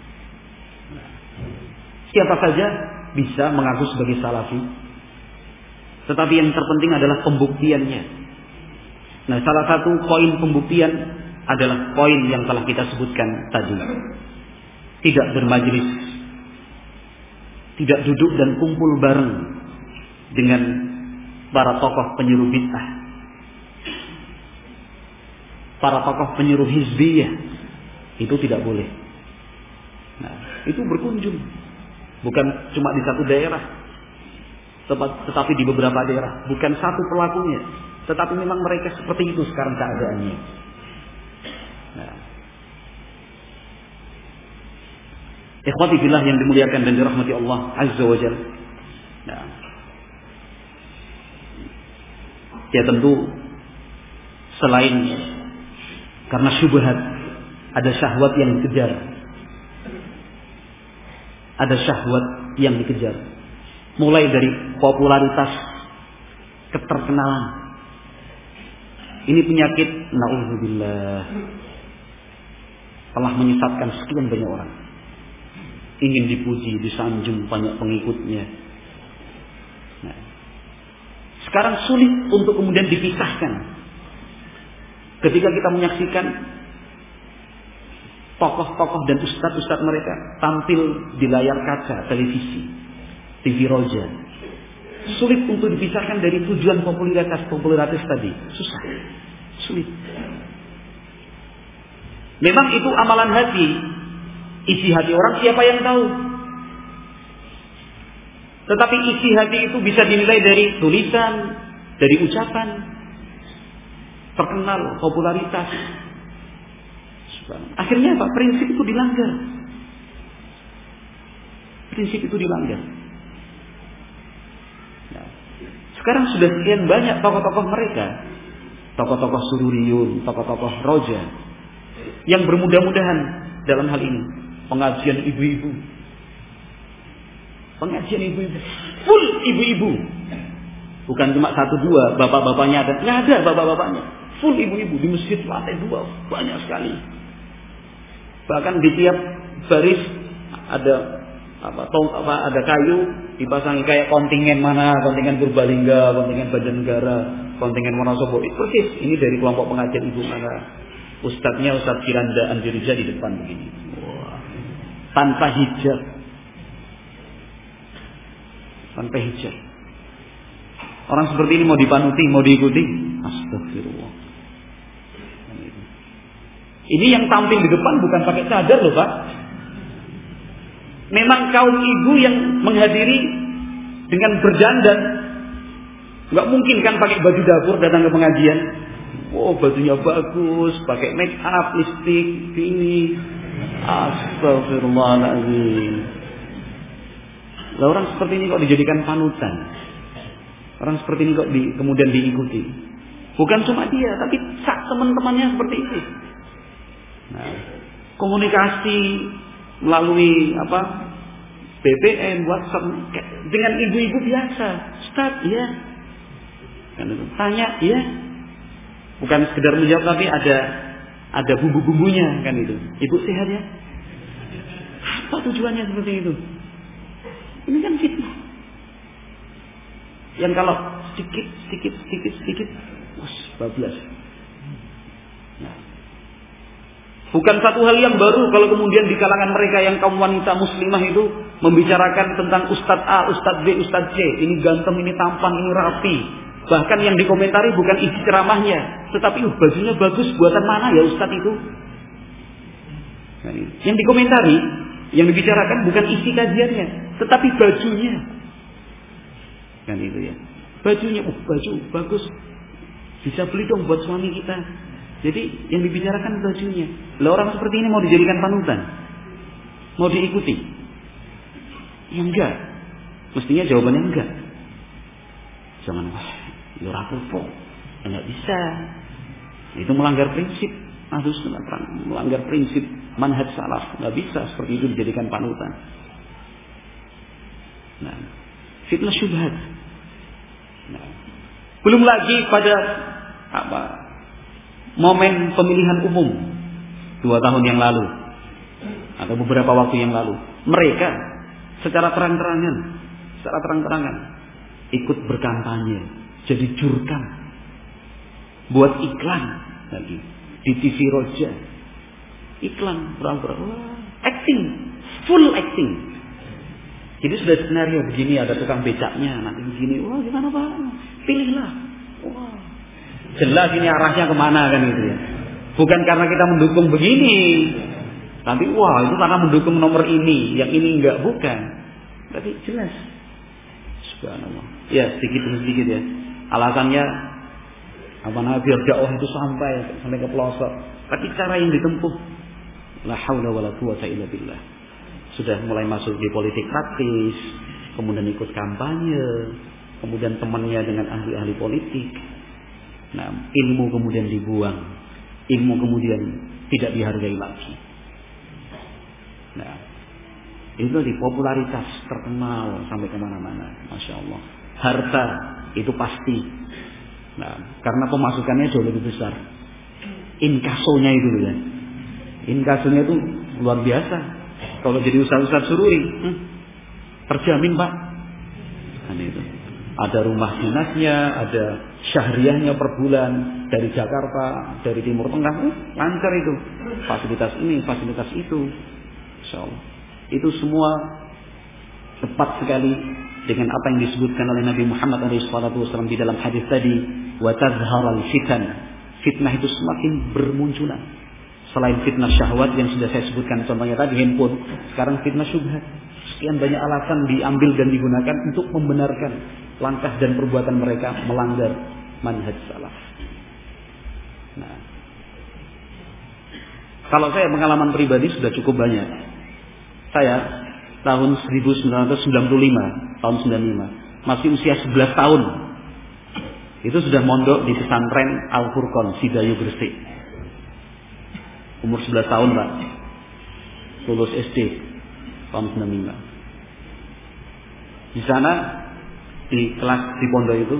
Siapa saja bisa mengaku sebagai salafi, tetapi yang terpenting adalah pembuktiannya. Nah, salah satu poin pembuktian adalah poin yang telah kita sebutkan tadi. Tidak bermajlis, tidak duduk dan kumpul bareng dengan para tokoh penyuruh bid'ah, para tokoh penyuruh hizbiyah, itu tidak boleh. Nah, itu berkunjung, bukan cuma di satu daerah, tetapi di beberapa daerah. Bukan satu pelakunya, tetapi memang mereka seperti itu sekarang keadaannya. Nah, ikhwati fillah yang dimuliakan dan dirahmati Allah Azza wa Jalla. Nah, ya tentu selain karena syubhat, ada syahwat yang dikejar. Ada syahwat yang dikejar. Mulai dari popularitas keterkenalan. Ini penyakit naudzubillah telah menyesatkan sekian banyak orang. Ingin dipuji, disanjung banyak pengikutnya. Nah, sekarang sulit untuk kemudian dipisahkan. Ketika kita menyaksikan tokoh-tokoh dan ustadz-ustadz mereka tampil di layar kaca televisi, T V Roja, sulit untuk dipisahkan dari tujuan popularitas popularitas tadi. Susah, sulit. Memang itu amalan hati, isi hati orang siapa yang tahu. Tetapi isi hati itu bisa dinilai dari tulisan, dari ucapan, terkenal, popularitas. Akhirnya apa? Prinsip itu dilanggar. Prinsip itu dilanggar. Nah, sekarang sudah sekian banyak tokoh-tokoh mereka, tokoh-tokoh sururiyun, tokoh-tokoh roja, yang bermudah-mudahan dalam hal ini. Pengajian ibu-ibu, pengajian ibu-ibu, full ibu-ibu. Bukan cuma satu dua, bapak-bapaknya ada, nggak ada bapak-bapaknya, full ibu-ibu di masjid lantai dua banyak sekali. Bahkan di tiap baris ada apa, tong, apa ada kayu dipasangi kayak kontingen mana, kontingen Purbalingga, kontingen Banjarnegara, kontingen Wonosobo. Persis ini dari kelompok pengajian ibu mana. Ustadznya Ustadz Firanda Andirija di depan begini. Wah. Tanpa hijab. Tanpa hijab. Orang seperti ini mau dipanuti, mau diikuti? Astagfirullah. Ini yang tampil di depan bukan pakai cadar loh Pak. Memang kaum ibu yang menghadiri dengan berdandan. Gak mungkin kan pakai baju dapur datang ke pengajian. Oh bajunya bagus, pakai make up, lipstick, ini. Astagfirullahaladzim. Lah orang seperti ini kok dijadikan panutan. Orang seperti ini kok di, kemudian diikuti. Bukan cuma dia, tapi sak teman-temannya seperti itu. Nah, komunikasi melalui apa? B B M, WhatsApp dengan ibu-ibu biasa. Ustaz, ya. Kan tanya, ya. Bukan sekedar menjawab tapi ada ada bumbu-bumbunya kan itu. Ibu sehat ya? Apa tujuannya seperti itu? Ini kan fitnah. Yang kalau sedikit, sedikit, sedikit, sedikit, us, bablas. Nah. Bukan satu hal yang baru kalau kemudian di kalangan mereka yang kaum wanita muslimah itu membicarakan tentang Ustadz A, Ustadz B, Ustadz C. Ini ganteng, ini tampan, ini rapi. Bahkan yang dikomentari bukan isi ceramahnya, tetapi uh, bajunya bagus, buatan mana ya Ustadz itu? Nah, yang dikomentari, yang dibicarakan bukan isi kajiannya, tetapi bajunya. Kan itu ya. Bajunya, uh, baju bagus. Bisa beli dong buat suami kita. Jadi yang dibicarakan bajunya. Lah orang seperti ini mau dijadikan panutan? Mau diikuti? Ya enggak. Mestinya jawabannya enggak. Jangan wah, ya rapopo. Enggak bisa. Itu melanggar prinsip. Ahlus sunnah, melanggar prinsip manhaj salaf. Enggak bisa seperti itu dijadikan panutan. Nah, fitnah syubhat. Nah, belum lagi pada apa? Momen pemilihan umum dua tahun yang lalu atau beberapa waktu yang lalu, mereka secara terang-terangan, secara terang-terangan ikut berkampanye, jadi jurkam, buat iklan lagi di T V Roja, iklan berapa-berapa, acting, full acting. Jadi sudah skenario begini, ada tukang becaknya, nanti begini, wah gimana Pak, pilihlah, wah. Jelas ini arahnya kemana kan itu ya. Bukan karena kita mendukung begini, tapi wah itu karena mendukung nomor ini, yang ini enggak, bukan. Tapi jelas. Subhanallah. Ya sedikit demi sedikit ya. Alasannya apa namanya biar dakwah itu sampai sampai ke pelosok. Tapi cara yang ditempuh, la haula wala quwata illa billah. Sudah mulai masuk di politik praktis, kemudian ikut kampanye, kemudian temannya dengan ahli-ahli politik. Nah, ilmu kemudian dibuang, ilmu kemudian tidak dihargai lagi. Nah, Itu di popularitas terkenal sampai kemana-mana, masya Allah. Harta itu pasti. Nah, karena pemasukannya jauh lebih besar. Inkasonya itu ya. Inkasonya itu luar biasa. Kalau jadi ustaz-ustaz sururi, hmm, terjamin Pak. Kan itu. Ada rumah dinasnya, ada syahriahnya per bulan dari Jakarta, dari Timur Tengah, hmm, lancar itu. Fasilitas ini, fasilitas itu, insya Allah. Itu semua tepat sekali dengan apa yang disebutkan oleh Nabi Muhammad shallallahu alaihi wasallam di dalam hadis tadi, wa tazharal fitan. Fitnah itu semakin bermunculan. Selain fitnah syahwat yang sudah saya sebutkan contohnya tadi handphone, sekarang fitnah syubhat. Sekian banyak alasan diambil dan digunakan untuk membenarkan langkah dan perbuatan mereka melanggar manhaj salaf. Nah, kalau saya pengalaman pribadi sudah cukup banyak. Saya tahun seribu sembilan ratus sembilan puluh lima, tahun sembilan puluh lima, masih usia sebelas tahun. Itu sudah mondok di pesantren Al-Furqan, Sidayu Gresik. Umur sebelas tahun, Pak. Lulus S D tahun sembilan puluh lima. Di sana di kelas di pondok itu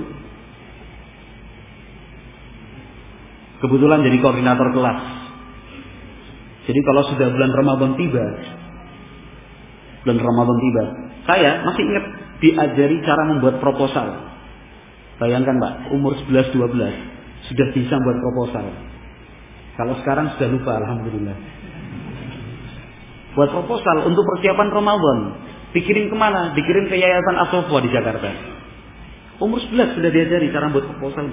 kebetulan jadi koordinator kelas. Jadi kalau sudah bulan Ramadan tiba, bulan Ramadan tiba, saya masih ingat diajari cara membuat proposal. Bayangkan Pak, umur sebelas dua belas sudah bisa membuat proposal. Kalau sekarang sudah lupa, alhamdulillah. Buat proposal untuk persiapan Ramadan, dikirim kemana? Dikirim ke Yayasan As-Sofwa di Jakarta. Umur sebelas sudah diajari cara membuat proposal.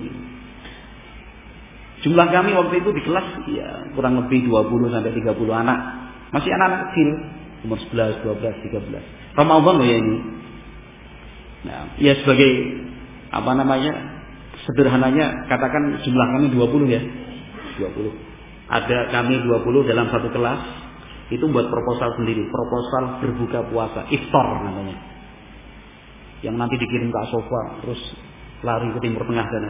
Jumlah kami waktu itu di kelas ya kurang lebih dua puluh sampai tiga puluh anak. Masih anak kecil, umur sebelas, dua belas, tiga belas. Ramadan loh ya ini. Nah, ya sebagai apa namanya? Sederhananya katakan jumlah kami dua puluh ya. dua puluh. Ada kami dua puluh dalam satu kelas. Itu buat proposal sendiri, proposal berbuka puasa, iftar namanya. Yang nanti dikirim ke As-Sofwa, terus lari ke Timur Tengah sana.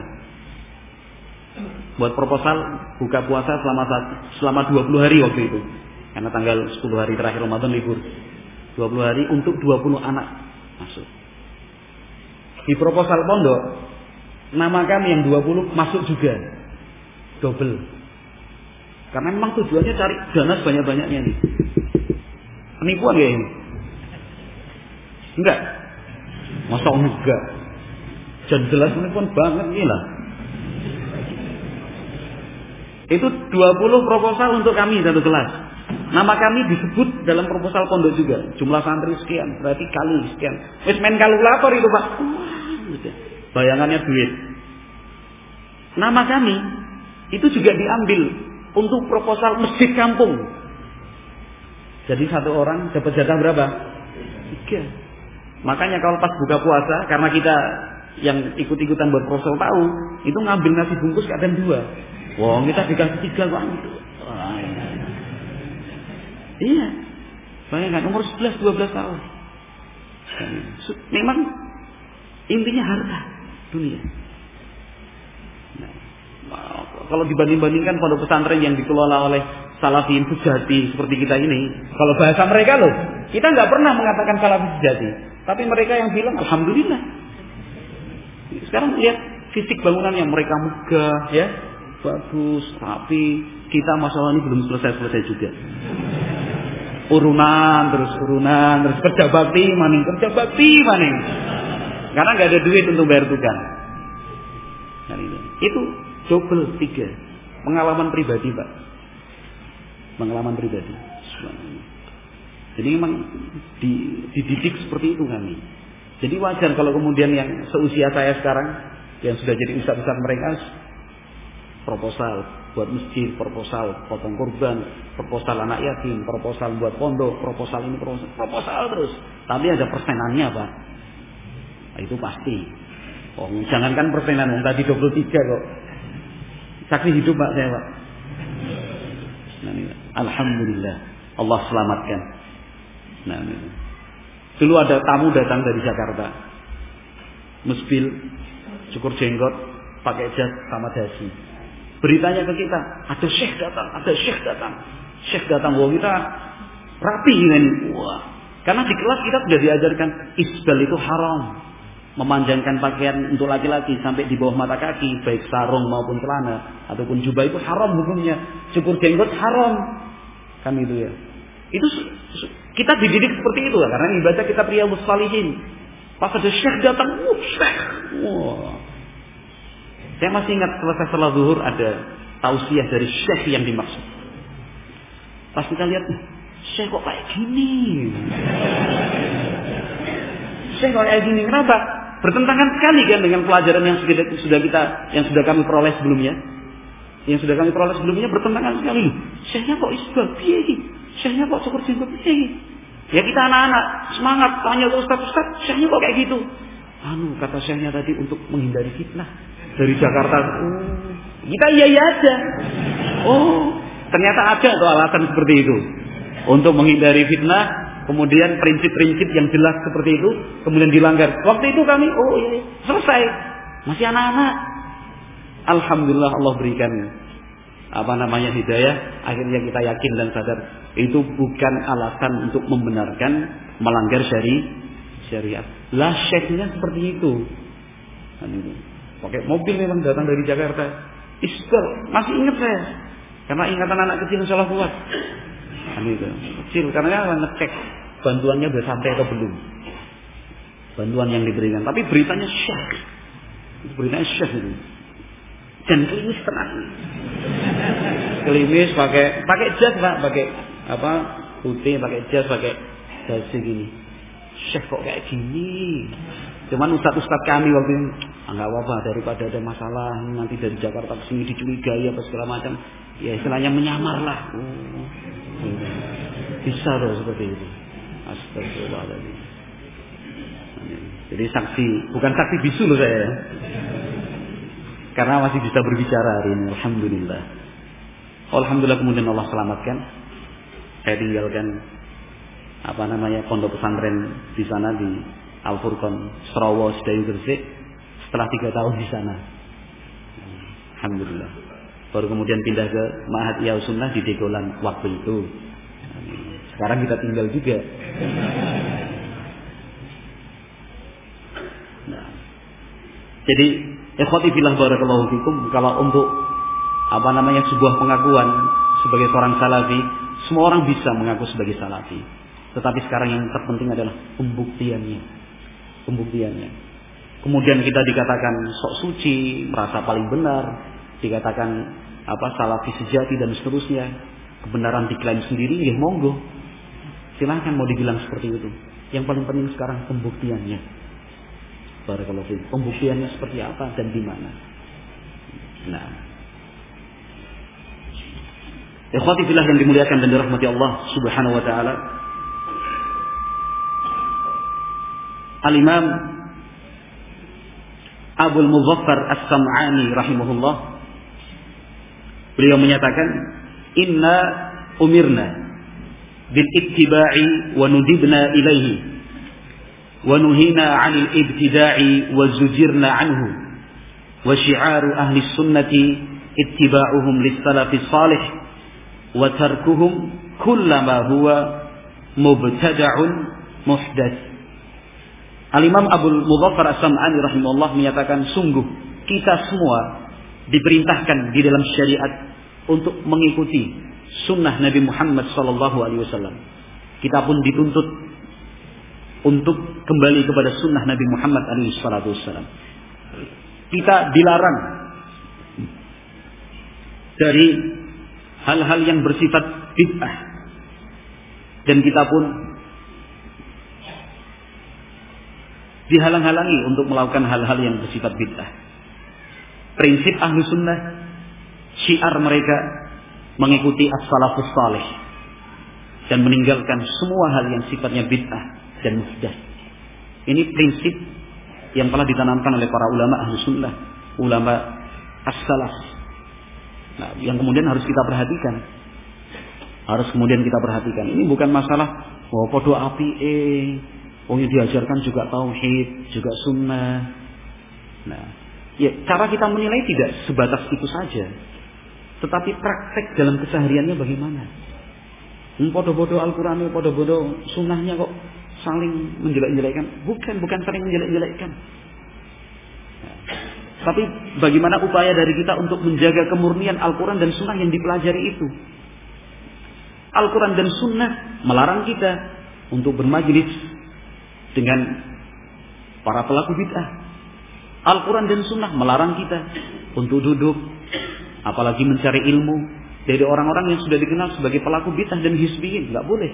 Buat proposal buka puasa selama selama dua puluh hari waktu itu. Karena tanggal sepuluh hari terakhir Ramadan libur. dua puluh hari untuk dua puluh anak masuk. Di proposal pondok, nama kami yang dua puluh masuk juga. Double. Karena memang tujuannya cari dana sebanyak-banyaknya nih. Penipuan ya ini? Enggak. Masa enggak? Jangan jelas penipuan banget ini lah. Itu dua puluh proposal untuk kami satu kelas. Nama kami disebut dalam proposal pondok juga. Jumlah santri sekian, berarti kali sekian. Wis main kalkulator itu Pak. Bayangannya duit. Nama kami itu juga diambil untuk proposal masjid kampung. Jadi satu orang dapat jatah berapa? Tiga. Makanya kalau pas buka puasa, karena kita yang ikut-ikutan buat proposal tahu, itu ngambil nasi bungkus kadang dua. Wah, kita dikasih tiga kok gitu. Iya. Bayangkan umur sebelas dua belas tahun. Memang intinya harta dunia. Nah, kalau dibanding-bandingkan pondok pesantren yang dikelola oleh salafiyin sejati seperti kita ini, kalau bahasa mereka loh, kita nggak pernah mengatakan salafi sejati, tapi mereka yang bilang alhamdulillah. Sekarang lihat fisik bangunan yang mereka megah, ya, bagus, rapi. Kita masalah ini belum selesai-selesai juga. Urunan terus urunan terus kerja bakti maning kerja bakti maning. Karena nggak ada duit untuk bayar tukang. Nah, itu. itu double tiga pengalaman pribadi Pak, pengalaman pribadi. Jadi memang dididik seperti itu kami. Jadi wajar kalau kemudian yang seusia saya sekarang yang sudah jadi ustaz-ustaz mereka proposal buat masjid, proposal potong kurban, proposal anak yatim, proposal buat pondok, proposal ini proposal, proposal terus. Tapi ada persenannya Pak. Nah, itu pasti. Oh, jangankan persenan yang tadi dua puluh tiga kok. Saksi hidup Pak saya Pak. Nah, ini. Alhamdulillah Allah selamatkan. Nah, ini. Dulu ada tamu datang dari Jakarta. Musbil, cukur jenggot, pakai jas sama dasi. Beritanya ke kita, ada syekh datang, ada syekh datang. Syekh datang, wah kita rapi ini. Wah, Karena di kelas kita sudah diajarkan isbal itu haram. Memanjangkan pakaian untuk laki-laki sampai di bawah mata kaki, baik sarung maupun celana ataupun jubah itu haram hukumnya. Cukur jenggot haram. Kan itu ya. Itu kita dididik seperti itu lah, karena ibadah kita Riyadhus Shalihin. Pas ada syekh datang, wuh, syekh. Wah. Saya masih ingat selesai salat zuhur ada tausiah dari syekh yang dimaksud. Pas kita lihat, syekh kok kayak gini? Syekh kok kayak gini? Kenapa? Bertentangan sekali kan dengan pelajaran yang sudah, sudah kita yang sudah kami peroleh sebelumnya. Yang sudah kami peroleh sebelumnya bertentangan sekali. Syekhnya kok isbal? Piye iki? Syekhnya kok cukur jenggot? Piye iki? Ya kita anak-anak semangat tanya ke ustaz-ustaz, syekhnya kok kayak gitu? Anu kata syekhnya tadi untuk menghindari fitnah dari Jakarta. Oh, kita iya iya aja. Oh, ternyata ada tuh alasan seperti itu. Untuk menghindari fitnah, kemudian prinsip-prinsip yang jelas seperti itu kemudian dilanggar. Waktu itu kami, oh iya, iya. Selesai. Masih anak-anak. Alhamdulillah Allah berikan apa namanya hidayah. Akhirnya kita yakin dan sadar itu bukan alasan untuk membenarkan melanggar syari syariat. Lah syekhnya seperti itu. Pakai mobil memang datang dari Jakarta. Isbal, masih ingat saya. Karena ingatan anak kecil salah kuat. Kan itu. Kecil karena ngecek bantuannya sudah sampai atau belum. Bantuan yang diberikan, tapi beritanya syekh. Beritanya syekh itu. Dan klimis tenang. Klimis pakai pakai jas Pak, pakai apa? Putih, pakai jas, pakai dasi gini. Syekh kok kayak gini. Cuman ustaz-ustaz kami waktu itu enggak apa-apa, daripada ada masalah nanti dari Jakarta ke sini dicurigai apa segala macam. Ya istilahnya menyamar lah. Oh, bisa loh seperti itu. Astagfirullahaladzim. Jadi saksi, bukan saksi bisu loh saya. Karena masih bisa berbicara hari ini, alhamdulillah. Alhamdulillah kemudian Allah selamatkan. Saya tinggalkan apa namanya pondok pesantren di sana di Al Furqan Serawa Sedayu Gresik setelah tiga tahun di sana. Alhamdulillah. Baru kemudian pindah ke Ma'had Ihya Sunnah di Degolan waktu itu. Sekarang kita tinggal juga. Nah, jadi ikhwati fillah barakallahu fikum, kalau untuk apa namanya sebuah pengakuan sebagai seorang salafi, semua orang bisa mengaku sebagai salafi. Tetapi sekarang yang terpenting adalah pembuktiannya. Pembuktiannya. Kemudian kita dikatakan sok suci, merasa paling benar, dikatakan apa salafi sejati dan seterusnya. Kebenaran diklaim sendiri, ya monggo. Silahkan mau dibilang seperti itu. Yang paling penting sekarang pembuktiannya. Barakallahu fiik. Pembuktiannya seperti apa dan di mana. Nah. Ikhwati fillah yang dimuliakan dan dirahmati Allah Subhanahu wa taala. Al-Imam Abul Muzaffar As-Sam'ani rahimahullah, beliau menyatakan, inna umirna bil ittiba'i wa nudibna ilaihi wa nuhina 'anil ibtida'i wa zujirna 'anhu wa syi'aru ahli sunnati ittiba'uhum lis-salafi salih wa tarkuhum kullama huwa mubtada'un muhdats. Al-Imam Abul Muzaffar As-Sam'ani rahimahullah menyatakan, sungguh kita semua diperintahkan di dalam syariat untuk mengikuti sunnah Nabi Muhammad sallallahu alaihi wasallam. Kita pun dituntut untuk kembali kepada sunnah Nabi Muhammad alaihi salatu wasallam. Kita dilarang dari hal-hal yang bersifat bid'ah, dan kita pun dihalang-halangi untuk melakukan hal-hal yang bersifat bid'ah. Prinsip ahlu sunnah, syiar mereka mengikuti as-salafus salih dan meninggalkan semua hal yang sifatnya bid'ah dan muhdath. Ini prinsip yang telah ditanamkan oleh para ulama ahlu sunnah, ulama as-salaf. Nah, yang kemudian harus kita perhatikan. Harus kemudian kita perhatikan. Ini bukan masalah oh podo api eh oh yang diajarkan juga tauhid, juga sunnah. Nah, ya cara kita menilai tidak sebatas itu saja, tetapi praktek dalam kesehariannya bagaimana. Podo-podo Al-Quran, podo-podo sunnahnya kok saling menjelek-jelekkan. Bukan, bukan saling menjelek-jelekkan. Tapi bagaimana upaya dari kita untuk menjaga kemurnian Al-Quran dan sunnah yang dipelajari itu. Al-Quran dan sunnah melarang kita untuk bermajlis dengan para pelaku bid'ah. Al-Quran dan sunnah melarang kita untuk duduk, apalagi mencari ilmu dari orang-orang yang sudah dikenal sebagai pelaku bid'ah dan hizbiyin. Tidak boleh.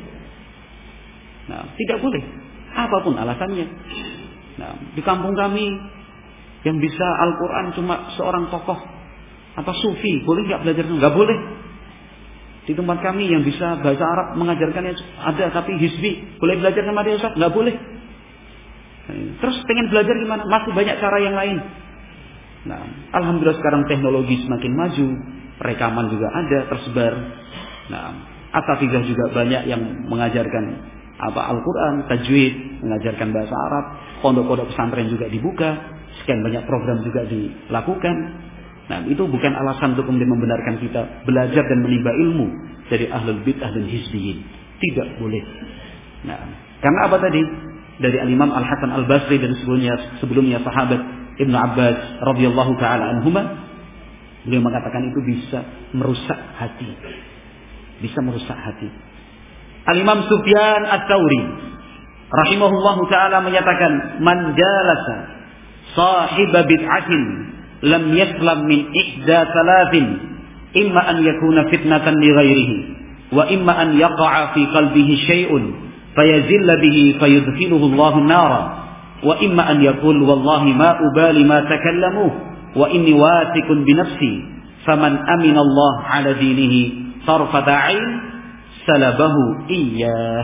Nah, tidak boleh. Apapun alasannya. Nah, di kampung kami yang bisa Al-Quran cuma seorang tokoh atau sufi, boleh nggak belajar? Nggak boleh. Di tempat kami yang bisa bahasa Arab mengajarkannya ada, tapi hizbi, boleh belajar sama dia Ustaz? Nggak boleh. Terus pengen belajar gimana? Masih banyak cara yang lain. Nah, alhamdulillah sekarang teknologi semakin maju, rekaman juga ada tersebar. Nah, asatidz juga banyak yang mengajarkan apa Al-Quran, tajwid, mengajarkan bahasa Arab, pondok-pondok pesantren juga dibuka. Sekian banyak program juga dilakukan. Nah, itu bukan alasan untuk kemudian membenarkan kita belajar dan menimba ilmu dari ahlul bid'ah dan hizbiyin. Tidak boleh. Nah, karena apa tadi? Dari Al-Imam Al-Hasan Al-Basri dan sebelumnya sebelumnya sahabat Ibnu Abbas radhiyallahu taala anhuma, beliau mengatakan itu bisa merusak hati. Bisa merusak hati. Al-Imam Sufyan Ats-Tsauri rahimahullahu taala menyatakan, "Man jalasa sahib bid'atin lam yaslam min ihda thalathin, imma an yakuna fitnatan li ghairihi wa imma an yaqa'a fi qalbihi syai'un fayazilla bihi fayudkhiluhu Allahu an-nara wa imma an yaqul wallahi ma ubali ma takallamu wa inni wathiqun bi nafsi faman amina Allah ala dinihi tarfata 'ain salabahu iyyah."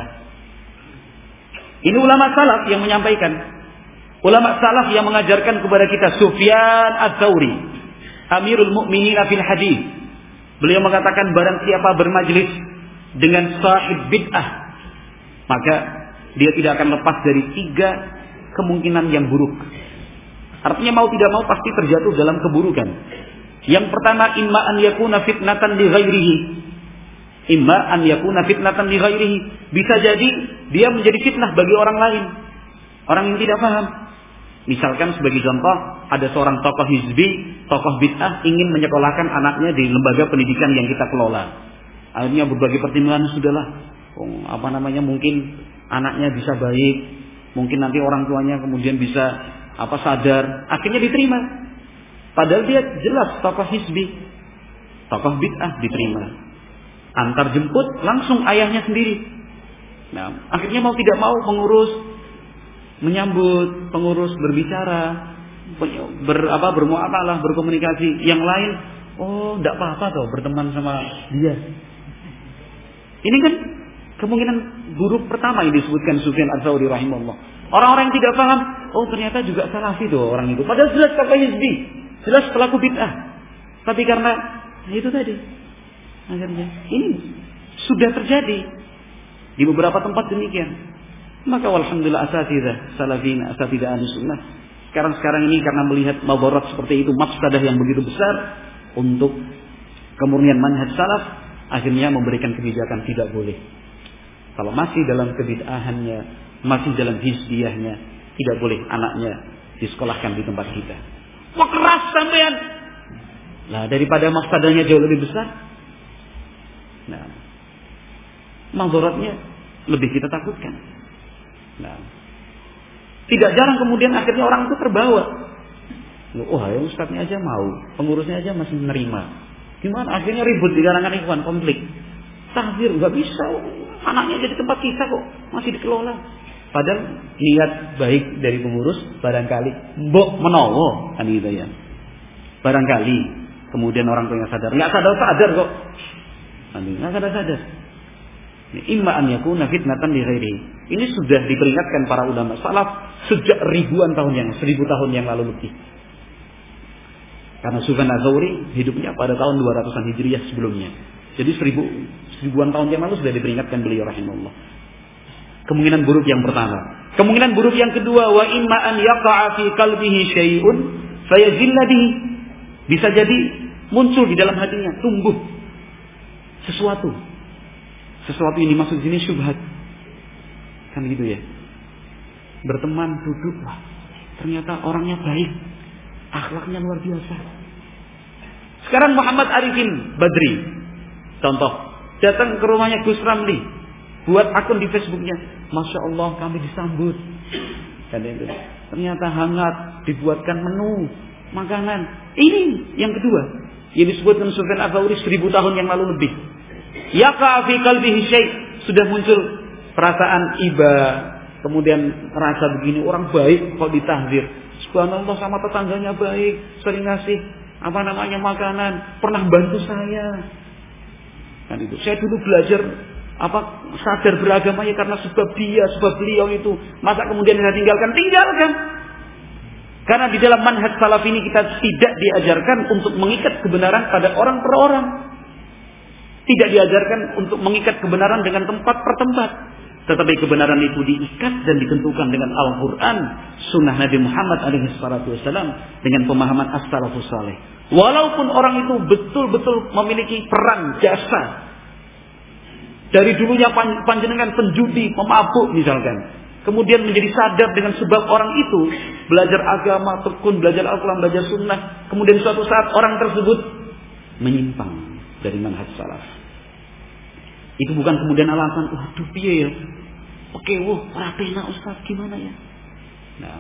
Ini ulama salaf yang menyampaikan. Ulama salaf yang mengajarkan kepada kita. Sufyan Ats-Tsauri, Amirul Mukminin fil hadis. Beliau mengatakan barang siapa bermajlis dengan sahib bid'ah, maka dia tidak akan lepas dari tiga kemungkinan yang buruk. Artinya mau tidak mau pasti terjatuh dalam keburukan. Yang pertama, imma an yakuna fitnatan li ghairihi. Imma an yakuna fitnatan li ghairihi. Bisa jadi dia menjadi fitnah bagi orang lain, orang yang tidak paham. Misalkan sebagai contoh, ada seorang tokoh hizbi, tokoh bid'ah ingin menyekolahkan anaknya di lembaga pendidikan yang kita kelola. Akhirnya berbagai pertimbangan, sudahlah, oh, apa namanya, mungkin anaknya bisa baik, mungkin nanti orang tuanya kemudian bisa apa sadar, akhirnya diterima. Padahal dia jelas tokoh hizbi, tokoh bid'ah, diterima. Antar jemput langsung ayahnya sendiri. Nah, akhirnya mau tidak mau pengurus menyambut, pengurus berbicara, ber apa bermuamalah, berkomunikasi. Yang lain, oh, tidak apa-apa toh berteman sama dia. Ini kan kemungkinan buruk pertama yang disebutkan Sufyan Ats-Tsauri rahimahullah. Orang-orang yang tidak paham, oh ternyata juga salafi tuh orang itu. Padahal jelas tokoh hizbi, jelas pelaku bid'ah. Tapi karena itu tadi, akhirnya ini sudah terjadi di beberapa tempat demikian. Maka walhamdulillah asatidzah salafin, asatidzah ahlussunnah sekarang-sekarang ini karena melihat madarat seperti itu, mafsadah yang begitu besar untuk kemurnian manhaj salaf, akhirnya memberikan kebijakan tidak boleh. Kalau masih dalam kebid'ahannya, masih dalam hizbiyahnya, tidak boleh anaknya disekolahkan di tempat kita. Wah, keras sampean. Nah, daripada mafsadahnya jauh lebih besar. Nah, madaratnya lebih kita takutkan. Nah, tidak jarang kemudian akhirnya orang itu terbawa. Wah, ya ustadznya aja mau, pengurusnya aja masih menerima. Gimana? Akhirnya ribut di kalangan ikhwan, konflik. Tahzir, nggak bisa. Anaknya jadi tempat kita kok, masih dikelola. Padahal niat baik dari pengurus barangkali mbok menowo kan gitu ya. Barangkali kemudian orang tuanya sadar, nggak sadar sadar kok. Nggak sadar sadar. Imma an yakuna fitnatan li ghairihi. Ini sudah diperingatkan para ulama salaf sejak ribuan tahun yang seribu tahun yang lalu lebih. Karena Sufyan Ats-Tsauri hidupnya pada tahun dua ratusan Hijriah sebelumnya. Jadi seribu seribuan tahun yang lalu sudah diperingatkan beliau rahimahullah. Kemungkinan buruk yang pertama. Kemungkinan buruk yang kedua, wa imma an yaqa'a fi qalbihi syai'un fayazilla bihi. Bisa jadi muncul di dalam hatinya, tumbuh sesuatu. sesuatu yang dimaksud di sini syubhat. Kan gitu ya. Berteman, duduk, wah, ternyata orangnya baik, akhlaknya luar biasa. Sekarang Muhammad Arifin Badri, contoh, datang ke rumahnya Gus Ramli, buat akun di Facebooknya, Masya Allah kami disambut. Ternyata hangat, dibuatkan menu, makanan. Ini yang kedua, yang disebutkan Sufyan Ats-Tsauri seribu tahun yang lalu lebih. Yaqa fi qalbihi syai', sudah muncul perasaan iba, kemudian merasa begini, orang baik kok ditahdir. Subhanallah, sama tetangganya baik, sering ngasih apa namanya makanan, pernah bantu saya. Kan itu. Saya dulu belajar apa sadar beragamanya karena sebab dia, sebab beliau itu. Masa kemudian saya tinggalkan? Tinggalkan. Karena di dalam manhaj salaf ini kita tidak diajarkan untuk mengikat kebenaran pada orang per orang. Tidak diajarkan untuk mengikat kebenaran dengan tempat per tempat. Tetapi kebenaran itu diikat dan ditentukan dengan Al-Quran, Sunnah Nabi Muhammad alaihi salatu wasallam, dengan pemahaman as-salafus saleh. Walaupun orang itu betul-betul memiliki peran jasa, dari dulunya panjenengan penjudi, pemabuk misalkan, kemudian menjadi sadar dengan sebab orang itu belajar agama, tekun, belajar Al-Quran, belajar Sunnah, kemudian suatu saat orang tersebut menyimpang dari manhaj salaf. Itu bukan kemudian alasan, waduh piye ya, oke, wah, rapena Ustaz, gimana ya? Nah,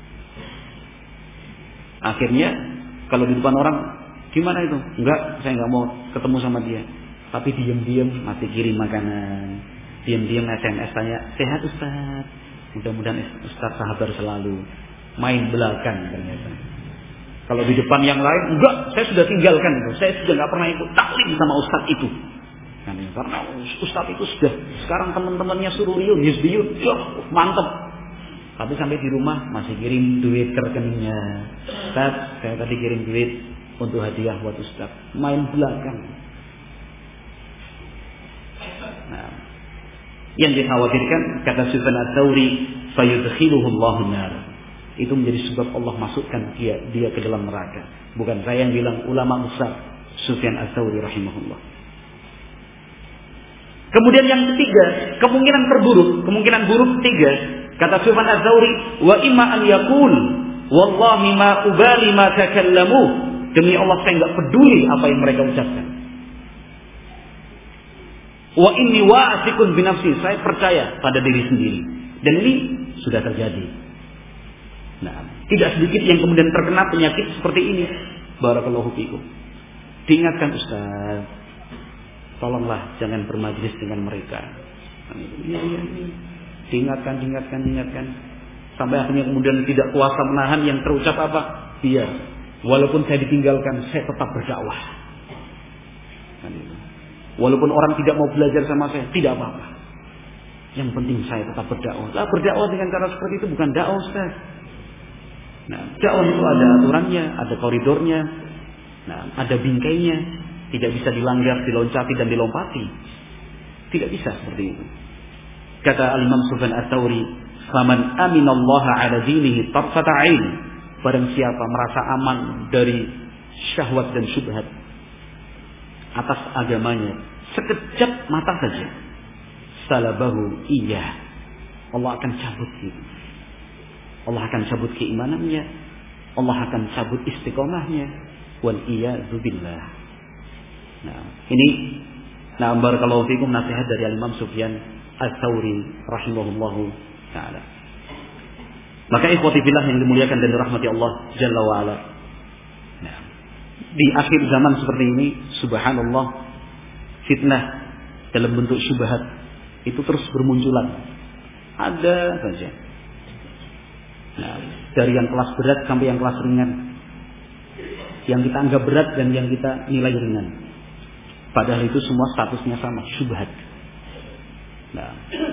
akhirnya kalau di depan orang, gimana itu? Enggak, saya enggak mau ketemu sama dia. Tapi diam-diam masih kirim makanan, diam-diam S M S tanya, sehat Ustaz? Mudah-mudahan Ustaz sabar selalu. Main belakang ternyata. Kalau di depan yang lain, enggak, saya sudah tinggalkan itu. Saya sudah enggak pernah ikut taklim sama Ustaz itu. Nah, karena Ustaz itu sudah sekarang teman-temannya sururiyun, hizbiyun, mantap. Tapi sampai di rumah masih kirim duit ke rekeningnya. Ustaz, saya tadi kirim duit untuk hadiah buat Ustaz. Main belakang. Nah, yang dikhawatirkan kata Sufyan Ats-Tsauri, fayudkhiluhu Allahu nar. Itu menjadi sebab Allah masukkan dia dia ke dalam neraka. Bukan saya yang bilang, ulama besar Sufyan Ats-Tsauri rahimahullah. Kemudian yang ketiga, kemungkinan terburuk, kemungkinan buruk ketiga, kata Sufyan Ats-Tsauri, wa imma an yaqul wallahi ma ubali ma takallamu, demi Allah saya enggak peduli apa yang mereka ucapkan. Wa inni wa'asikun bi nafsi, saya percaya pada diri sendiri. Dan ini sudah terjadi. Nah, tidak sedikit yang kemudian terkena penyakit seperti ini. Barakallahu fikum. Diingatkan Ustaz, tolonglah jangan bermajlis dengan mereka. Iya, iya, iya. Diingatkan, diingatkan, diingatkan. Sampai akhirnya kemudian tidak kuasa menahan, yang terucap apa? Iya. Walaupun saya ditinggalkan, saya tetap berdakwah. Walaupun orang tidak mau belajar sama saya, tidak apa-apa. Yang penting saya tetap berdakwah. Lah, berdakwah dengan cara seperti itu bukan dakwah, Ustaz. Nah, dakwah itu ada aturannya, ada koridornya, nah, ada bingkainya. Tidak bisa dilanggar, diloncati dan dilompati. Tidak bisa seperti itu. Kata Al-Imam Sufyan Ats-Tsauri, "Faman aminallaha 'ala dinihi tarfata 'ain." Barang siapa merasa aman dari syahwat dan syubhat atas agamanya sekejap mata saja, salabahu iya, Allah akan cabut itu. Allah akan cabut keimanannya, Allah akan cabut istiqomahnya. Wal iyadzu billah. Nah, ini nah barakallahu fikum nasihat dari Imam Sufyan Ats-Tsauri rahimahullahu taala. Maka ikhwati fillah yang dimuliakan dan dirahmati Allah Jalla wa ala. Nah, di akhir zaman seperti ini, subhanallah, fitnah dalam bentuk syubhat itu terus bermunculan. Ada saja. Nah, dari yang kelas berat sampai yang kelas ringan. Yang kita anggap berat dan yang kita nilai ringan. Padahal itu semua statusnya sama, syubhat. Nah,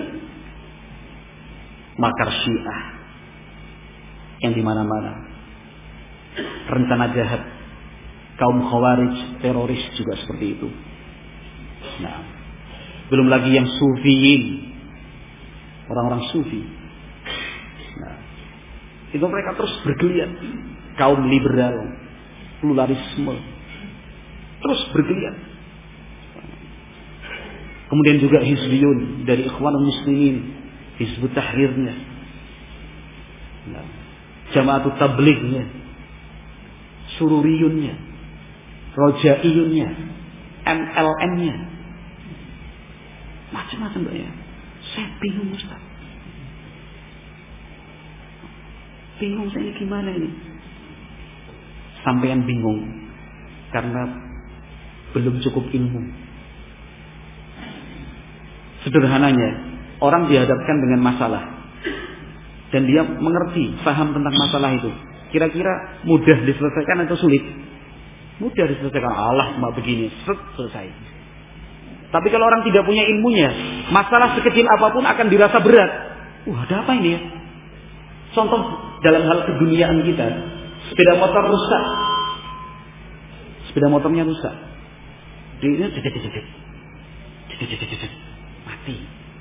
makar Syiah yang di mana-mana, rencana jahat kaum Khawarij, teroris juga seperti itu. Nah, belum lagi yang sufiyin, orang-orang sufi. Nah, itu mereka terus bergeliat. Kaum liberal, pluralisme, terus bergeliat. Kemudian juga Hizbiyun dari Ikhwanul Muslimin, Hizbut Tahrirnya, nah, Jama'atut Tablighnya, Sururiyunnya, Rojaiyunnya, M L M-nya, macam-macam ya. Saya bingung Ustaz. Bingung saya ini gimana ini? Sampean bingung karena belum cukup ilmu. Sederhananya, orang dihadapkan dengan masalah dan dia mengerti, paham tentang masalah itu. Kira-kira mudah diselesaikan atau sulit? Mudah diselesaikan. Allah cuma begini, set, selesai. Tapi kalau orang tidak punya ilmunya, masalah sekecil apapun akan dirasa berat. Wah, ada apa ini ya? Contoh dalam hal keduniaan kita, sepeda motor rusak, sepeda motornya rusak, dia mati.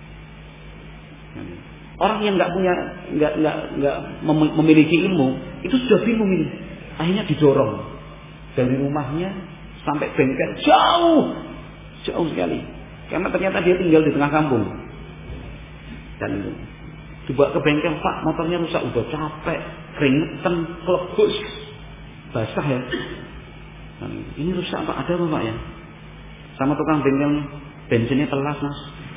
Orang yang nggak punya, nggak nggak nggak memiliki ilmu, itu sudah bingung ini. Akhirnya didorong dari rumahnya sampai bengkel jauh, jauh sekali. Karena ternyata dia tinggal di tengah kampung. Dan itu dibawa ke bengkel, Pak, motornya rusak, udah capek, keringetan, kelebus, basah ya. Dan ini rusak Pak, ada apa Pak ya? Sama tukang bengkel, bensinnya telas Mas.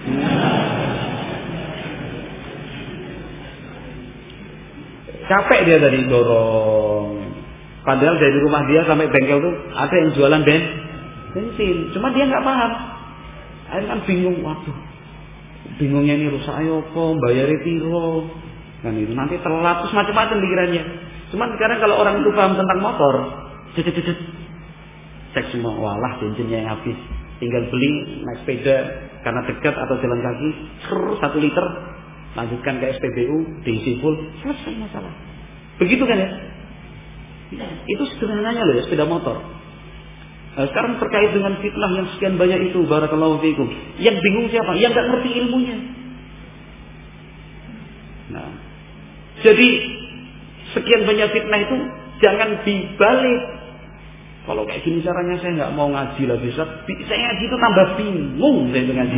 Capek dia tadi dorong. Padahal dari rumah dia sampai bengkel tuh ada yang jualan ben, bensin. Cuma dia nggak paham. Akhirnya kan bingung, waduh. Bingungnya ini rusak ayo apa, bayarnya piro. Kan itu nanti telat terus macam-macam pikirannya. Cuman sekarang kalau orang itu paham tentang motor, cek cek semua, walah bensinnya yang habis. Tinggal beli naik sepeda karena dekat atau jalan kaki, serus satu liter, lanjutkan ke S P B U, diisi full, selesai masalah. Begitu kan ya? Itu sederhananya loh ya, sepeda motor. Nah, sekarang terkait dengan fitnah yang sekian banyak itu, barakallahu fiikum. Yang bingung siapa? Yang nggak ngerti ilmunya. Nah, jadi sekian banyak fitnah itu jangan dibalik. Kalau kayak gini caranya saya nggak mau ngaji lagi. Saya ngaji itu tambah bingung saya ngaji.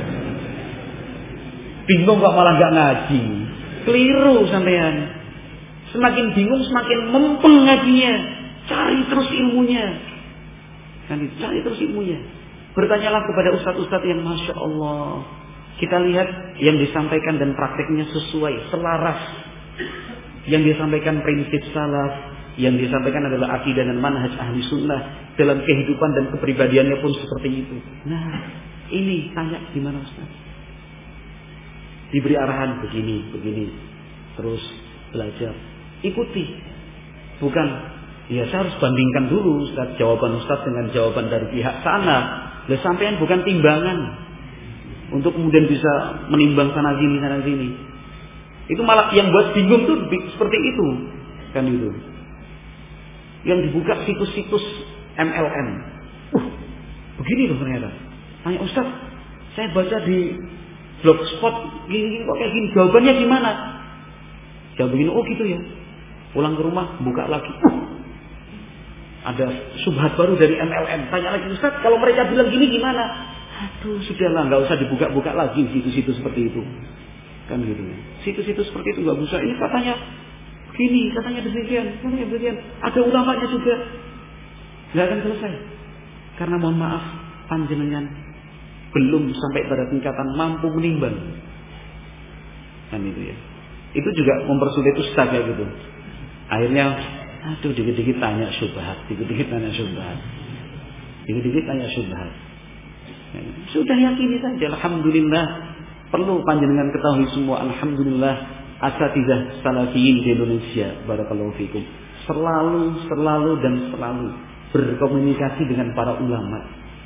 Bingung kok malah nggak ngaji. Keliru sampean. Semakin bingung semakin mempeng ngajinya. Cari terus ilmunya. Kan itu, cari terus ilmunya. Bertanyalah kepada ustadz-ustadz yang masya Allah. Kita lihat yang disampaikan dan prakteknya sesuai, selaras. Yang disampaikan prinsip salaf, yang disampaikan adalah akidah dan manhaj ahli sunnah. Dalam kehidupan dan kepribadiannya pun seperti itu. Nah, ini tanya gimana Ustaz? Diberi arahan begini, begini. Terus belajar. Ikuti. Bukan, ya saya harus bandingkan dulu Ustaz, jawaban Ustaz dengan jawaban dari pihak sana. Lah sampean bukan timbangan untuk kemudian bisa menimbang sana sini sana sini. Itu malah yang buat bingung tuh seperti itu. Kan itu. Yang dibuka situs-situs M L M. Uh, begini loh ternyata. Tanya Ustaz, saya baca di blogspot gini-gini kok kayak gini. Jawabannya gimana? Jawab begini, oh gitu ya. Pulang ke rumah, buka lagi. Uh, ada subhat baru dari M L M. Tanya lagi, Ustaz, kalau mereka bilang gini gimana? Aduh, sudahlah, nggak usah dibuka-buka lagi situs-situs seperti itu. Kan gitu. Situs-situs seperti itu nggak usah. Ini katanya gini, katanya demikian, katanya demikian. Ada ulamanya juga. Nggak akan selesai. Karena mohon maaf, panjenengan belum sampai pada tingkatan mampu menimbang. Kan itu ya. Itu juga mempersulit ustaz kayak gitu. Akhirnya, aduh dikit-dikit tanya syubhat, dikit-dikit tanya syubhat, dikit-dikit tanya syubhat. Sudah yakini saja, alhamdulillah. Perlu panjenengan ketahui semua, alhamdulillah, asatidzah salafiyin di Indonesia, barakallahu fikum, selalu, selalu dan selalu berkomunikasi dengan para ulama.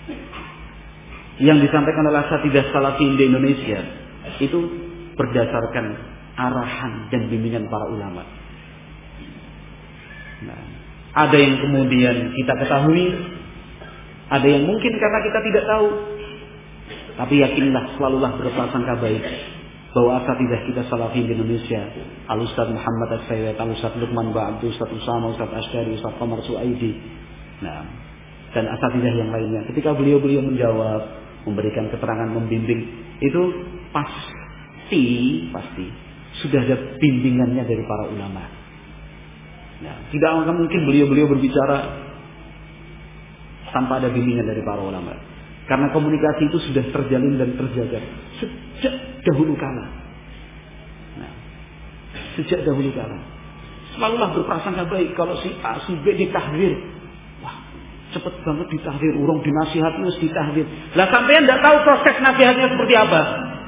Yang disampaikan oleh asatidzah salafiyin di Indonesia itu berdasarkan arahan dan bimbingan para ulama. Nah, ada yang kemudian kita ketahui, ada yang mungkin karena kita tidak tahu. Tapi yakinlah, selalulah berprasangka baik bahwa asatidzah kita salafi di Indonesia, Al-Ustaz Muhammad As-Sayyid, Al-Ustaz Luqman Ba'abdu, Ustaz Usama, Ustaz Ashdari, Ustaz Qamar Su'aidi, nah, dan asatidzah yang lainnya. Ketika beliau-beliau menjawab, memberikan keterangan, membimbing, itu pasti, pasti sudah ada bimbingannya dari para ulama. Nah, tidak akan mungkin beliau-beliau berbicara tanpa ada bimbingan dari para ulama. Karena komunikasi itu sudah terjalin dan terjaga sejak dahulu kala. Nah, sejak dahulu kala. Selalulah berprasangka baik kalau si A, si B ditahdir. Wah, cepet banget ditahdir, urung dinasihati harus ditahdir. Lah sampean tidak tahu proses nasihatnya seperti apa.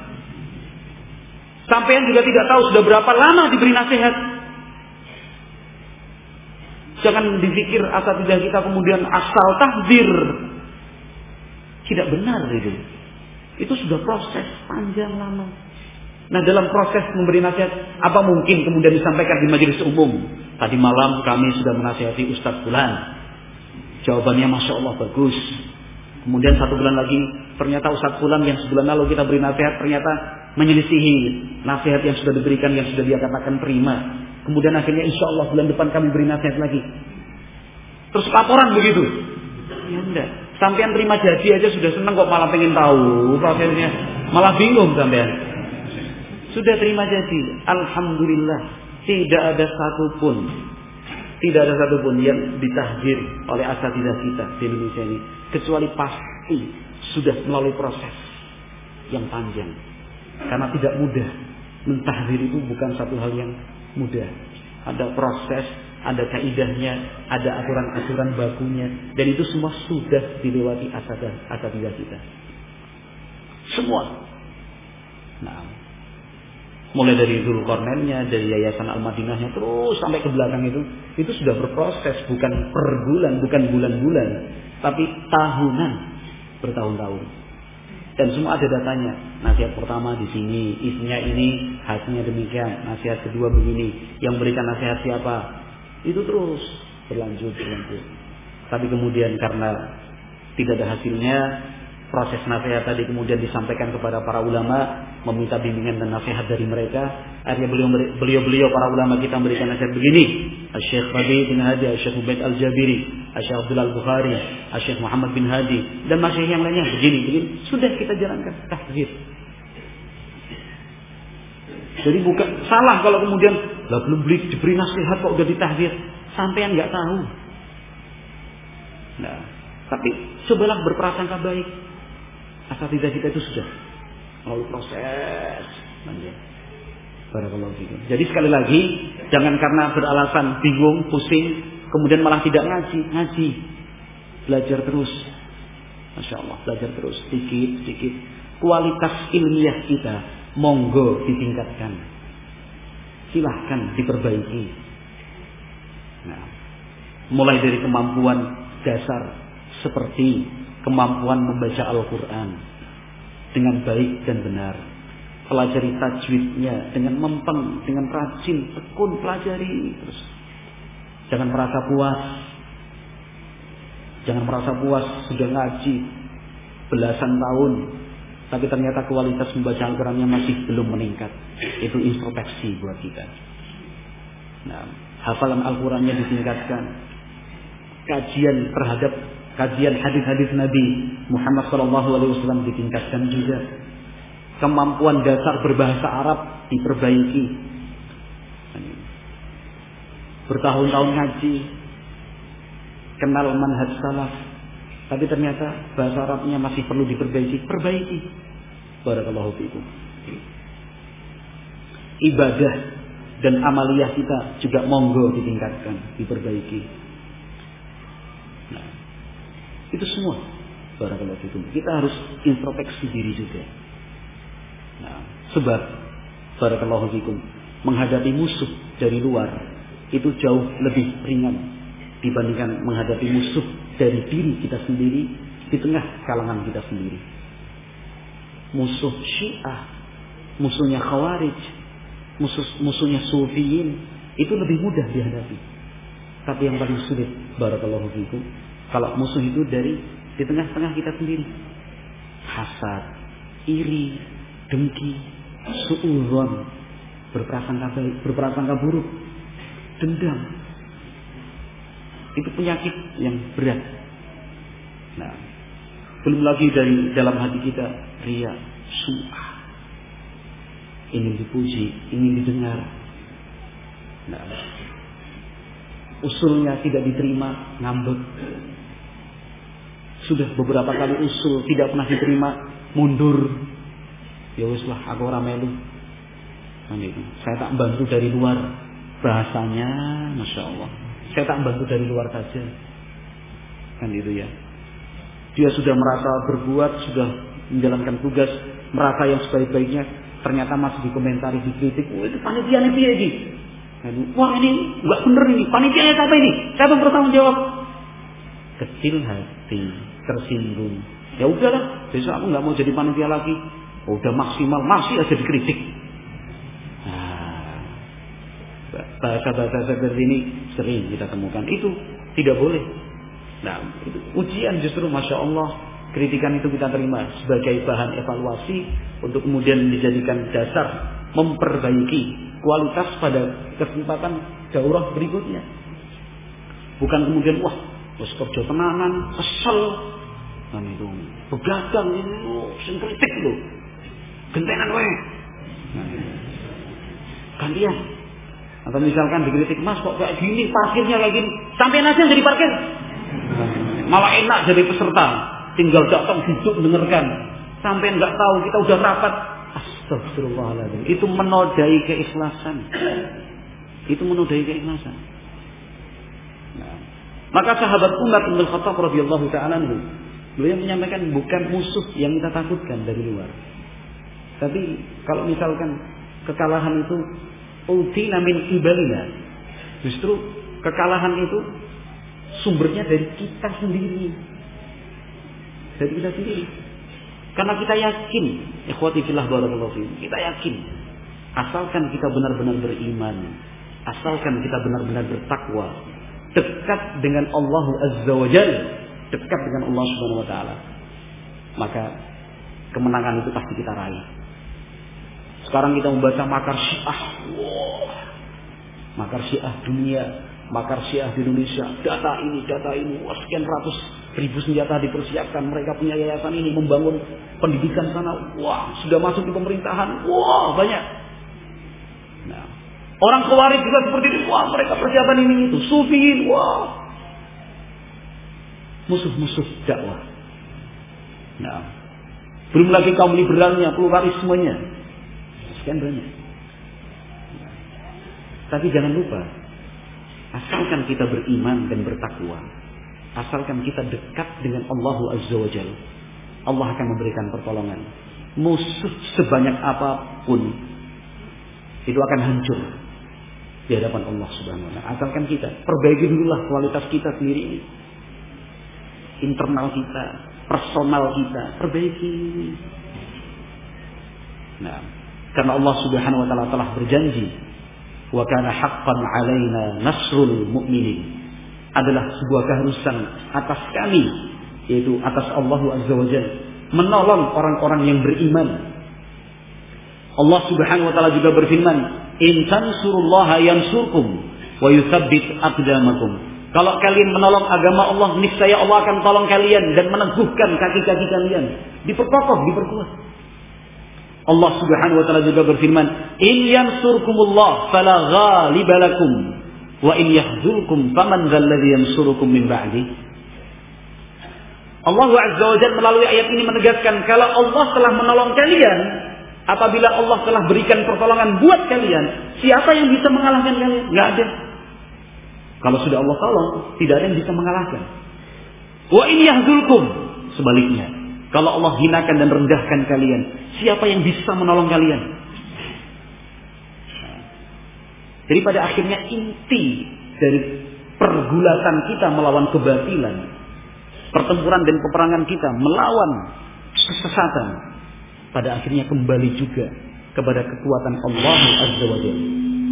Sampean juga tidak tahu sudah berapa lama diberi nasihat. Jangan dipikir asatidzah kita kemudian asal tahdir. Tidak benar itu. Itu sudah proses panjang lama. Nah, dalam proses memberi nasihat, apa mungkin kemudian disampaikan di majelis umum? Tadi malam kami sudah menasihati Ustaz Fulan. Jawabannya Masya Allah bagus. Kemudian satu bulan lagi, ternyata Ustaz Fulan yang sebulan lalu kita beri nasihat, ternyata menyelisihi nasihat yang sudah diberikan, yang sudah dia katakan prima. Kemudian akhirnya insya Allah bulan depan kami beri nasihat lagi. Terus laporan begitu. Ya enggak. Sampean terima jadi aja sudah senang kok, malah pengen tahu prosesnya. Malah bingung sampean. Sudah terima jadi, alhamdulillah, tidak ada satupun, tidak ada satupun yang ditahdir oleh asatidzah kita di Indonesia ini, kecuali pasti sudah melalui proses yang panjang. Karena tidak mudah, mentahdir itu bukan satu hal yang mudah. Ada proses, ada kaidahnya, ada aturan-aturan bakunya, dan itu semua sudah dilewati asatidzah kita. Semua. Nah, mulai dari Dzulqarnainnya, dari Yayasan Al-Madinahnya, terus sampai ke belakang itu, itu sudah berproses, bukan per bulan, bukan bulan-bulan, tapi tahunan, bertahun-tahun. Dan semua ada datanya. Nasihat pertama di sini, isinya ini, hasilnya demikian. Nasihat kedua begini, yang berikan nasihat siapa? Itu terus berlanjut, berlanjut. Tapi kemudian karena tidak ada hasilnya, proses nasihat tadi kemudian disampaikan kepada para ulama, meminta bimbingan dan nasihat dari mereka. Akhirnya beliau-beliau para ulama kita memberikan nasihat begini. Syekh Rabi bin Hadi, Syekh Ubaid Al-Jabiri, Syekh Abdul Al-Bukhari, Syekh Muhammad bin Hadi, dan masih yang lainnya begini, begini. Sudah kita jalankan tahdzir. Jadi bukan salah kalau kemudian lah belum beli diberi nasihat kok udah ditahdzir. Sampean nggak tahu. Nah, tapi cobalah berprasangka baik. Asatidzah kita itu sudah melalui proses. Barakallahu fikum. Jadi sekali lagi, jangan karena beralasan bingung, pusing, kemudian malah tidak ngaji. Ngaji, belajar terus. Masya Allah, belajar terus, sedikit, sedikit. Kualitas ilmiah kita monggo ditingkatkan, silahkan diperbaiki. Nah, mulai dari kemampuan dasar seperti kemampuan membaca Al-Quran dengan baik dan benar, pelajari tajwidnya dengan mempeng, dengan rajin, tekun pelajari terus. Jangan merasa puas, jangan merasa puas sudah ngaji belasan tahun, tapi ternyata kualitas membaca Al-Qurannya masih belum meningkat. Itu introspeksi buat kita. Nah, hafalan Al-Qurannya ditingkatkan, kajian terhadap kajian hadis-hadis Nabi Muhammad shallallahu alaihi wasallam ditingkatkan juga. Kemampuan dasar berbahasa Arab diperbaiki. Bertahun-tahun ngaji, kenal manhaj salaf, tapi ternyata bahasa Arabnya masih perlu diperbaiki. Perbaiki. Barakallahu fikum. Ibadah dan amaliyah kita juga monggo ditingkatkan, diperbaiki. Nah, itu semua. Barakallahu fikum. Kita harus introspeksi diri juga. Nah, sebab barakallahu fikum, menghadapi musuh dari luar itu jauh lebih ringan dibandingkan menghadapi musuh dari diri kita sendiri di tengah kalangan kita sendiri. Musuh Syiah, musuhnya Khawarij, musuh musuhnya Sufiyin itu lebih mudah dihadapi. Tapi yang paling sulit, barakallahu fikum, kalau musuh itu dari di tengah-tengah kita sendiri. Hasad, iri, dengki, suudzon, berprasangka baik, berprasangka buruk, dendam. Itu penyakit yang berat. Nah, Belum lagi dari dalam hati kita riya, sum'ah, ingin dipuji, ingin didengar. Nah, usulnya tidak diterima, ngambek. Sudah beberapa kali usul tidak pernah diterima, mundur. Ya wis lah, aku ora melu. Saya tak bantu dari luar. Bahasanya, masya Allah, saya tak bantu dari luar saja. Kan itu ya. Dia sudah merasa berbuat, sudah menjalankan tugas, merasa yang sebaik-baiknya, ternyata masih dikomentari, dikritik. Oh, itu panitia nih piye iki? Wah, ini enggak bener ini. Panitianya siapa ini? Siapa yang bertanggung jawab? Kecil hati, tersinggung. Ya udahlah, besok aku enggak mau jadi panitia lagi. Oh, udah maksimal, masih aja dikritik. Nah, bahasa-bahasa seperti ini sering kita temukan. Itu tidak boleh. Nah, itu ujian justru, masya Allah, kritikan itu kita terima sebagai bahan evaluasi untuk kemudian dijadikan dasar memperbaiki kualitas pada kesempatan daurah berikutnya. Bukan kemudian wah, wis kerja tenangan, kesel, kan itu begadang ini, oh, sing kritik lho, gentenan wae. Gantian. Atau misalkan dikritik, Mas kok kayak gini, parkirnya kayak gini, sampean aja jadi parkir. Malah enak jadi peserta, tinggal datang duduk mendengarkan. Sampai nggak tahu kita udah rapat. Astagfirullahaladzim. Itu menodai keikhlasan. Itu menodai keikhlasan. Nah, maka sahabat Umar bin Khattab radhiyallahu taala anhu, beliau menyampaikan bukan musuh yang kita takutkan dari luar. Tapi kalau misalkan kekalahan itu utina min qibalina, justru kekalahan itu sumbernya dari kita sendiri. Dari kita sendiri. Karena kita yakin, ikhwati fillah barakallahu fiikum, kita yakin asalkan kita benar-benar beriman, asalkan kita benar-benar bertakwa, dekat dengan Allah Azza wa Jalla, dekat dengan Allah Subhanahu wa taala, maka kemenangan itu pasti kita raih. Sekarang kita membaca makar Syiah. Wah. Makar Syiah dunia, makar Syiah di Indonesia, data ini, data ini, wah, sekian ratus ribu senjata dipersiapkan, mereka punya yayasan ini, membangun pendidikan sana, wah, sudah masuk di pemerintahan, wah, banyak. Nah, orang Khawarij juga seperti itu, wah, mereka persiapan ini itu, Sufiin, wah, musuh-musuh dakwah. Nah, belum lagi kaum liberalnya, pluralismenya, sekian banyak. Nah, tapi jangan lupa, asalkan kita beriman dan bertakwa, asalkan kita dekat dengan Allah Azza wa Jalla, Allah akan memberikan pertolongan. Musuh sebanyak apapun itu akan hancur di hadapan Allah Subhanahu wa taala. Asalkan kita perbaiki dululah kualitas kita sendiri ini. Internal kita, personal kita, perbaiki. Nah, karena Allah Subhanahu wa taala telah berjanji, wa kana haqqan 'alaina nasrul mu'minin, adalah sebuah keharusan atas kami, yaitu atas Allah Azza wa Jalla, menolong orang-orang yang beriman. Allah Subhanahu wa taala juga berfirman, in tansurullaha yansurkum wa yutsabbit aqdamakum. Kalau kalian menolong agama Allah, niscaya Allah akan tolong kalian dan meneguhkan kaki-kaki kalian, diperkokoh, diperkuat. Allah Subhanahu wa taala juga berfirman, in yansurkumullah fala ghaliba lakum wa in yahzulkum faman dzal ladzi yansurukum min ba'di. Allah Azza wa Jalla melalui ayat ini menegaskan, kalau Allah telah menolong kalian, apabila Allah telah berikan pertolongan buat kalian, siapa yang bisa mengalahkan kalian? Enggak ada. Kalau sudah Allah tolong, tidak ada yang bisa mengalahkan. Wa in yahzulkum, sebaliknya, kalau Allah hinakan dan rendahkan kalian, siapa yang bisa menolong kalian? Jadi pada akhirnya inti dari pergulatan kita melawan kebatilan, pertempuran dan peperangan kita melawan kesesatan, pada akhirnya kembali juga kepada kekuatan Allah Azza wa Jalla.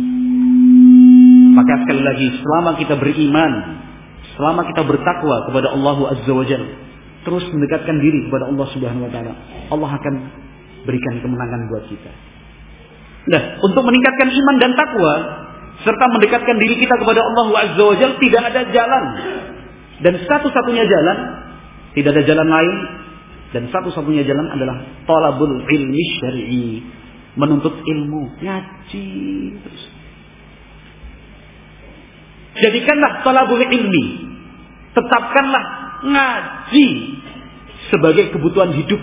Maka sekali lagi, selama kita beriman, selama kita bertakwa kepada Allah Azza wa Jalla, terus mendekatkan diri kepada Allah Subhanahu wa taala, Allah akan berikan kemenangan buat kita. Nah, untuk meningkatkan iman dan takwa serta mendekatkan diri kita kepada Allah Azza wa Jalla, tidak ada jalan. Dan satu-satunya jalan, tidak ada jalan lain Dan satu-satunya jalan adalah talabul ilmi syar'i, menuntut ilmu, ngaji terus. Jadikanlah talabul ilmi, tetapkanlah ngaji sebagai kebutuhan hidup.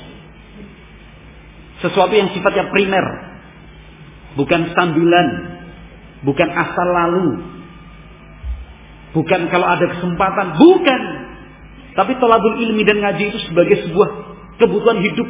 Sesuatu yang sifatnya primer, bukan sambilan, bukan asal lalu, bukan kalau ada kesempatan, bukan. Tapi thalabul ilmi dan ngaji itu sebagai sebuah kebutuhan hidup.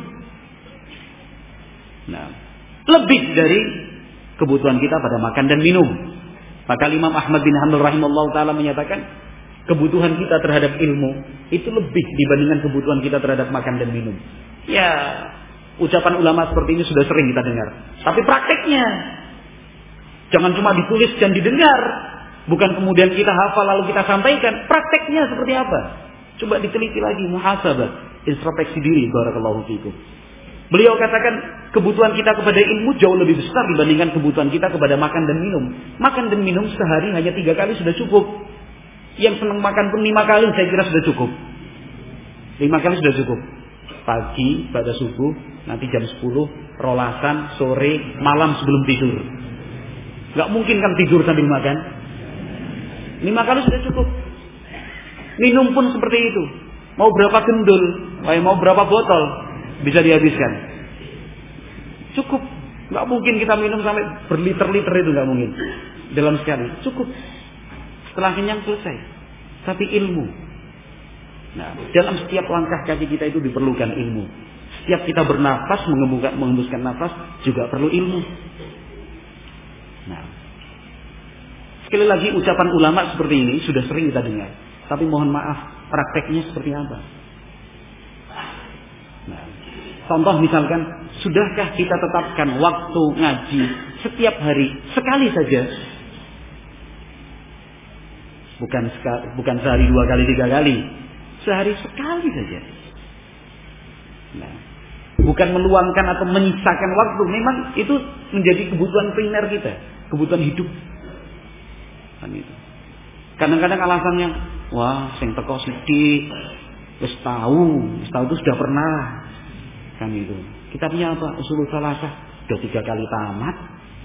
Nah, lebih dari kebutuhan kita pada makan dan minum. Maka Imam Ahmad bin Hanbal rahimahullah taala menyatakan kebutuhan kita terhadap ilmu itu lebih dibandingkan kebutuhan kita terhadap makan dan minum. Ya, ucapan ulama seperti ini sudah sering kita dengar. Tapi prakteknya jangan cuma ditulis dan didengar, bukan kemudian kita hafal lalu kita sampaikan. Prakteknya seperti apa? Coba diteliti lagi, muhasabah, introspeksi diri. Barakallahu fikum. Beliau katakan kebutuhan kita kepada ilmu jauh lebih besar dibandingkan kebutuhan kita kepada makan dan minum. Makan dan minum sehari hanya tiga kali sudah cukup. Yang senang makan pun lima kali saya kira sudah cukup. Lima kali sudah cukup. Pagi, pada subuh, nanti jam sepuluh, rolasan, sore, malam sebelum tidur. Gak mungkin kan tidur sambil makan. Lima kali sudah cukup. Minum pun seperti itu. Mau berapa gendul, mau berapa botol bisa dihabiskan. Cukup. Gak mungkin kita minum sampai berliter-liter, itu gak mungkin. Dalam sekali. Cukup. Setelah kenyang selesai. Tapi ilmu. Nah, dalam setiap langkah kaki kita itu diperlukan ilmu. Setiap kita bernafas, mengembuskan nafas juga perlu ilmu. Nah, sekali lagi ucapan ulama seperti ini sudah sering kita dengar. Tapi mohon maaf, prakteknya seperti apa? Nah, contoh misalkan, sudahkah kita tetapkan waktu ngaji setiap hari sekali saja? Bukan sekali, bukan sehari dua kali tiga kali, sehari sekali saja. Nah, bukan meluangkan atau menyisakan waktu. Memang itu menjadi kebutuhan primer kita, kebutuhan hidup. Kan itu. Kadang-kadang alasannya, wah, sing teko sithik, wis tahu, wis tahu itu sudah pernah. Kan itu. Kitabnya apa? Ushulul Salasah, sudah tiga kali tamat.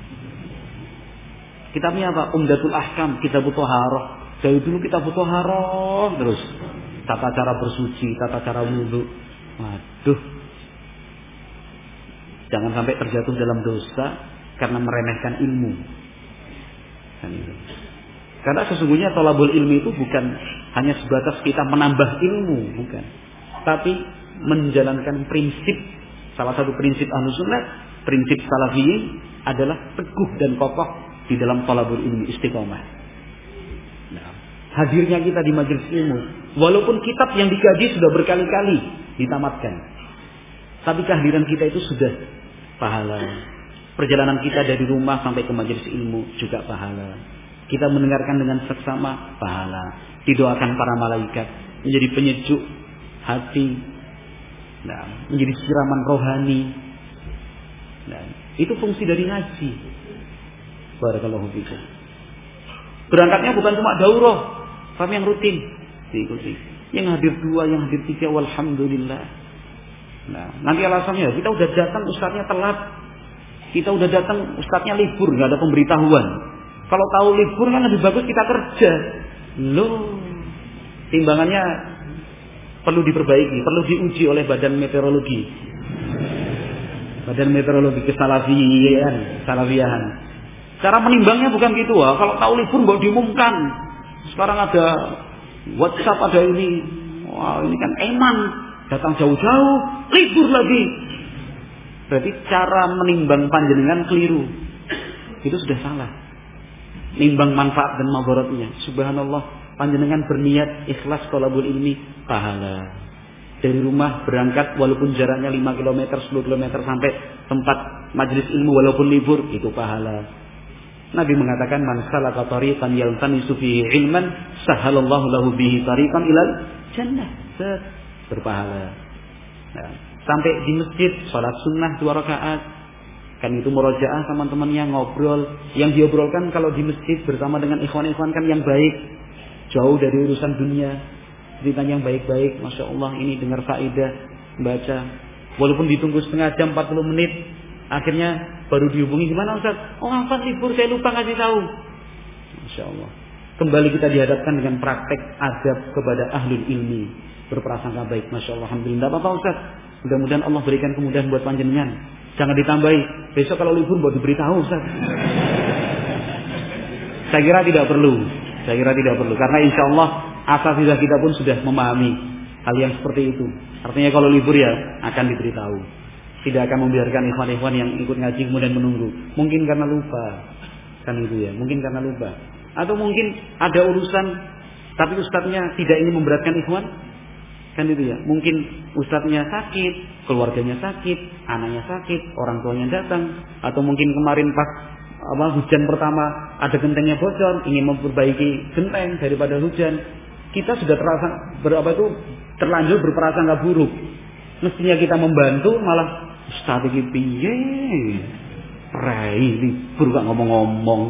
Kitabnya apa? Umdatul Ahkam, Kitabut Thaharah. Dari dulu kita butuh haram terus. Tata cara bersuci, tata cara wudhu. Waduh. Jangan sampai terjatuh dalam dosa karena meremehkan ilmu. Kan itu. Karena sesungguhnya thalabul ilmi itu bukan hanya sebatas kita menambah ilmu, bukan. Tapi menjalankan prinsip. Salah satu prinsip Ahlus Sunnah, prinsip Salafiyin adalah teguh dan kokoh di dalam thalabul ilmi, istiqomah. Nah, hadirnya kita di majelis ilmu, walaupun kitab yang dikaji sudah berkali-kali ditamatkan, tapi kehadiran kita itu sudah pahala. Perjalanan kita dari rumah sampai ke majelis ilmu juga pahala. Kita mendengarkan dengan seksama, pahala. Didoakan para malaikat, menjadi penyejuk hati, nah, menjadi siraman rohani. Nah, itu fungsi dari ngaji. Barakallahu fikum. Berangkatnya bukan cuma daurah, tapi yang rutin diikuti. Yang hadir dua, yang hadir tiga, walhamdulillah. Nah, nanti alasannya kita udah datang ustadznya telat, kita udah datang ustadznya libur, nggak ada pemberitahuan. Kalau tahu libur kan lebih bagus kita kerja. Loh, timbangannya perlu diperbaiki, perlu diuji oleh badan meteorologi, badan meteorologi kesalafiyan, salafiyahan. Cara menimbangnya bukan gitu, wah. Kalau tahu libur nggak diumumkan. Sekarang ada WhatsApp, ada ini. Wah, ini kan eman, datang jauh-jauh, libur lagi. Berarti cara menimbang panjenengan keliru. Itu sudah salah. Nimbang manfaat dan mabaratnya. Subhanallah, panjenengan berniat ikhlas thalabul ilmi, pahala. Dari rumah berangkat walaupun jaraknya lima kilometer, sepuluh kilometer sampai tempat majelis ilmu walaupun libur, itu pahala. Nabi mengatakan, man salaka tariqan yaltamisu fihi ilman sahalallahu lahu bihi tariqan ilal jannah. Berpahala. Nah, sampai di masjid salat sunnah dua rakaat. Kan itu murojaah sama temannya, ngobrol. Yang diobrolkan kalau di masjid bersama dengan ikhwan-ikhwan kan yang baik, jauh dari urusan dunia. Ceritanya yang baik-baik, masya Allah, ini dengar faedah. baca. Walaupun ditunggu setengah jam, empat puluh menit, akhirnya baru dihubungi, gimana Ustaz? Oh, Afan libur, saya lupa ngasih tahu. Masya Allah. Kembali kita dihadapkan dengan praktek adab kepada ahlul ilmi, berprasangka baik. Masya Allah, alhamdulillah. Tidak apa-apa Ustaz. Mudah-mudahan Allah berikan kemudahan buat panjenengan. Jangan ditambahi, besok kalau libur buat diberitahu Ustaz. Saya kira tidak perlu. Saya kira tidak perlu. Karena insya Allah asatidzah kita pun sudah memahami hal yang seperti itu. Artinya kalau libur ya akan diberitahu. Tidak akan membiarkan ikhwan-ikhwan yang ikut ngaji kemudian menunggu. Mungkin karena lupa. Kan itu ya. Mungkin karena lupa. Atau mungkin ada urusan tapi ustadznya tidak ingin memberatkan ikhwan. Kan itu ya. Mungkin ustadznya sakit, keluarganya sakit, anaknya sakit, orang tuanya datang. Atau mungkin kemarin pas apa hujan pertama ada gentengnya bocor, ingin memperbaiki genteng daripada hujan. Kita sudah terasa berapa itu terlanjur berprasangka buruk. Mestinya kita membantu, malah ustaz iki piye? Rai libur gak ngomong-ngomong.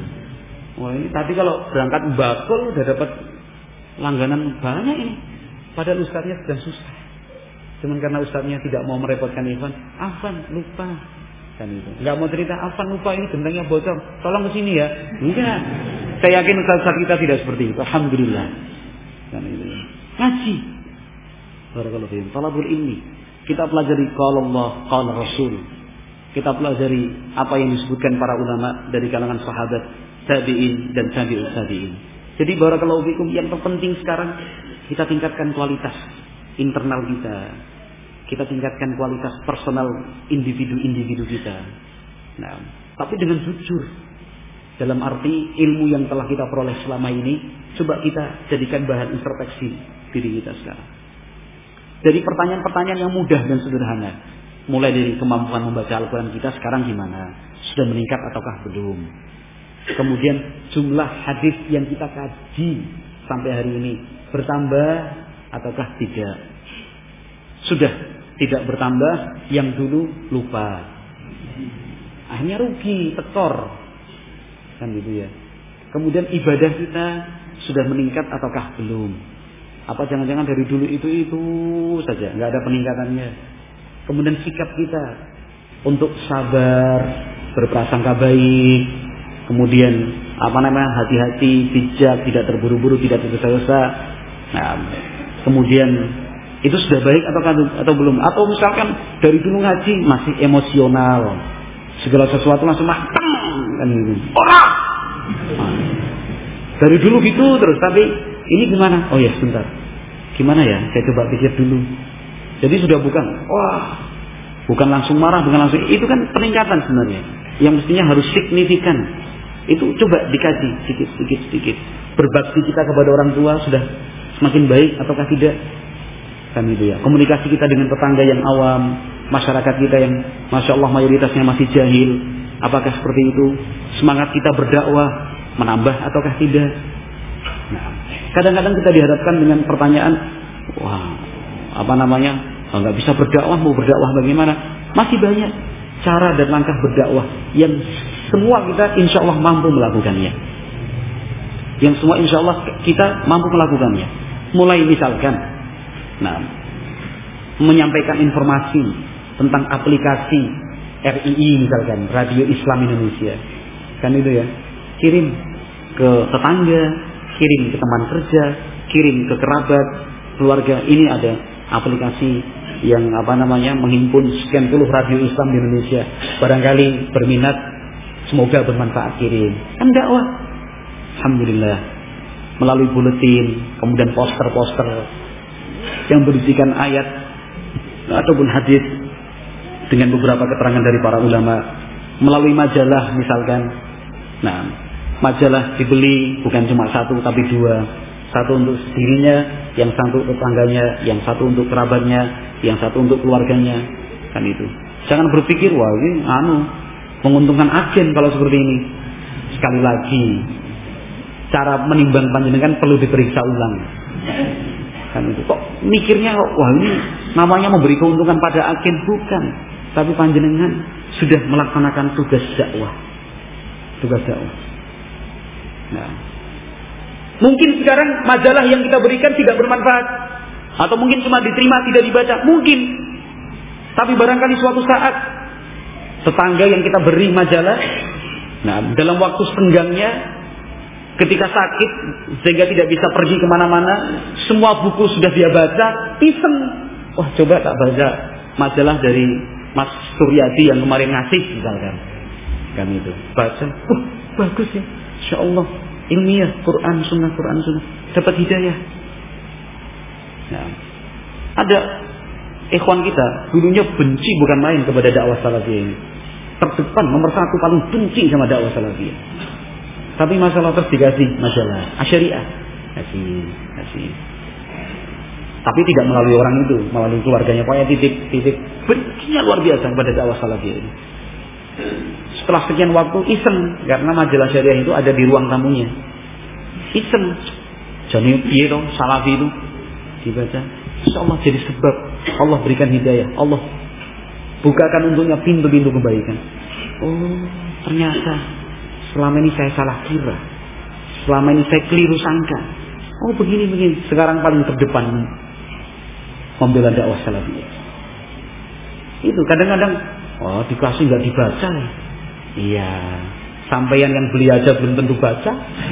Wah, ini tadi kalau berangkat bakul udah dapat langganan banyak ini. Padahal ustaznya sedang susah. Cuman karena ustaznya tidak mau merepotkan Ivan, Afan lupa. Kan itu. Enggak mau cerita, Afan lupa ini gentengnya bocor. Tolong ke sini ya. Enggak. Saya yakin ustaz kita tidak seperti itu. Alhamdulillah. Kan itu. Ngaji. Barakallahu fiikum. Talabul ilmi. Kita pelajari qala Allah, qala Rasul. Kita pelajari apa yang disebutkan para ulama dari kalangan sahabat, tabi'in dan tabi'ut tabi'in. Jadi barakallahu fiikum, yang terpenting sekarang kita tingkatkan kualitas internal kita. Kita tingkatkan kualitas personal individu-individu kita. Nah, tapi dengan jujur. Dalam arti ilmu yang telah kita peroleh selama ini, coba kita jadikan bahan introspeksi diri kita sekarang. Dari pertanyaan-pertanyaan yang mudah dan sederhana. Mulai dari kemampuan membaca Al-Quran kita sekarang gimana? Sudah meningkat ataukah belum? Kemudian jumlah hadis yang kita kaji sampai hari ini bertambah ataukah tidak? Sudah tidak bertambah, yang dulu lupa. Akhirnya rugi, tekor. Kan gitu ya. Kemudian ibadah kita sudah meningkat ataukah belum? Apa jangan-jangan dari dulu itu-itu saja, nggak ada peningkatannya. Kemudian sikap kita untuk sabar, berprasangka baik, kemudian apa namanya, hati-hati, bijak, tidak terburu-buru, tidak tergesa-gesa. Nah, kemudian itu sudah baik atau atau belum? Atau misalkan dari dulu ngaji masih emosional, segala sesuatu langsung matang kan gitu. Orang. Nah, dari dulu gitu terus, tapi ini gimana? Oh ya sebentar. Gimana ya? Saya coba pikir dulu. Jadi sudah bukan, wah, bukan langsung marah, bukan langsung. Itu kan peningkatan sebenarnya. Yang mestinya harus signifikan. Itu coba dikaji sedikit, sedikit, sedikit. Berbakti kita kepada orang tua sudah semakin baik ataukah tidak? Kan itu ya. Komunikasi kita dengan tetangga yang awam, masyarakat kita yang masya Allah mayoritasnya masih jahil, apakah seperti itu? Semangat kita berdakwah menambah ataukah tidak? Nah, kadang-kadang kita dihadapkan dengan pertanyaan, wah, apa namanya, oh, nggak bisa berdakwah, mau berdakwah bagaimana? Masih banyak cara dan langkah berdakwah yang semua kita insya Allah mampu melakukannya. Yang semua insya Allah kita mampu melakukannya. Mulai misalkan, nah, menyampaikan informasi tentang aplikasi R I I misalkan, Radio Islam Indonesia, kan itu ya, kirim ke tetangga, kirim ke teman kerja, kirim ke kerabat, keluarga. Ini ada aplikasi yang apa namanya menghimpun sekian puluh radio Islam di Indonesia. Barangkali berminat, semoga bermanfaat, kirim. Kan dakwah. Alhamdulillah. Melalui buletin, kemudian poster-poster yang berisikan ayat ataupun hadis dengan beberapa keterangan dari para ulama, melalui majalah misalkan. Nah, majalah dibeli bukan cuma satu tapi dua, satu untuk dirinya, yang satu untuk tetangganya, yang satu untuk kerabatnya, yang satu untuk keluarganya, kan itu. Jangan berpikir wah ini anu menguntungkan agen kalau seperti ini. Sekali lagi, cara menimbang panjenengan perlu diperiksa ulang. Kan itu. Kok mikirnya kok wah ini namanya memberi keuntungan pada agen, bukan. Tapi panjenengan sudah melaksanakan tugas dakwah. Tugas dakwah. Nah, mungkin sekarang majalah yang kita berikan tidak bermanfaat. Atau mungkin cuma diterima tidak dibaca, mungkin. Tapi barangkali suatu saat tetangga yang kita beri majalah, nah dalam waktu senggangnya ketika sakit sehingga tidak bisa pergi kemana-mana, semua buku sudah dia baca, iseng, wah coba tak baca majalah dari Mas Suryadi yang kemarin ngasih misalkan, kan itu, baca, wah bagus ya, Insya Allah ilmiah, Quran Sunnah, Quran Sunnah, dapat hidayah. Nah, ada ikhwan kita dulunya benci bukan main kepada dakwah salafiyah ini, terdepan nomor satu paling benci sama dakwah salafiyah. Tapi masalah terus dikasih masalah asyariah, kasih, kasih. Tapi tidak melalui orang itu, melalui keluarganya. Pokoknya titik, titik bencinya luar biasa kepada dakwah salafiyah ini. Setelah sekian waktu iseng, karena majalah syariah itu ada di ruang tamunya. Iseng, jadi piye dong salafi itu dibaca. Insyaallah jadi sebab Allah berikan hidayah, Allah bukakan untuknya pintu-pintu kebaikan. Oh, ternyata selama ini saya salah kira, selama ini saya keliru sangka. Oh begini-begini. Sekarang paling terdepan membela dakwah salafiyah. Itu kadang-kadang, oh dikasih nggak dibaca. Iya, sampeyan yang beli aja belum tentu baca.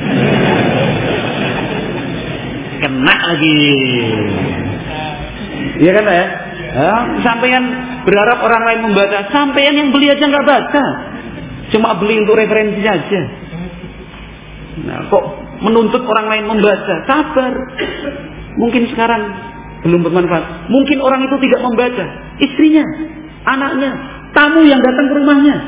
Kena lagi. Iya kan ya? Nah, sampeyan berharap orang lain membaca, sampeyan yang beli aja nggak baca. Cuma beli untuk referensi aja. Nah, kok menuntut orang lain membaca? Sabar. Mungkin sekarang belum bermanfaat. Mungkin orang itu tidak membaca. Istrinya, anaknya, tamu yang datang ke rumahnya.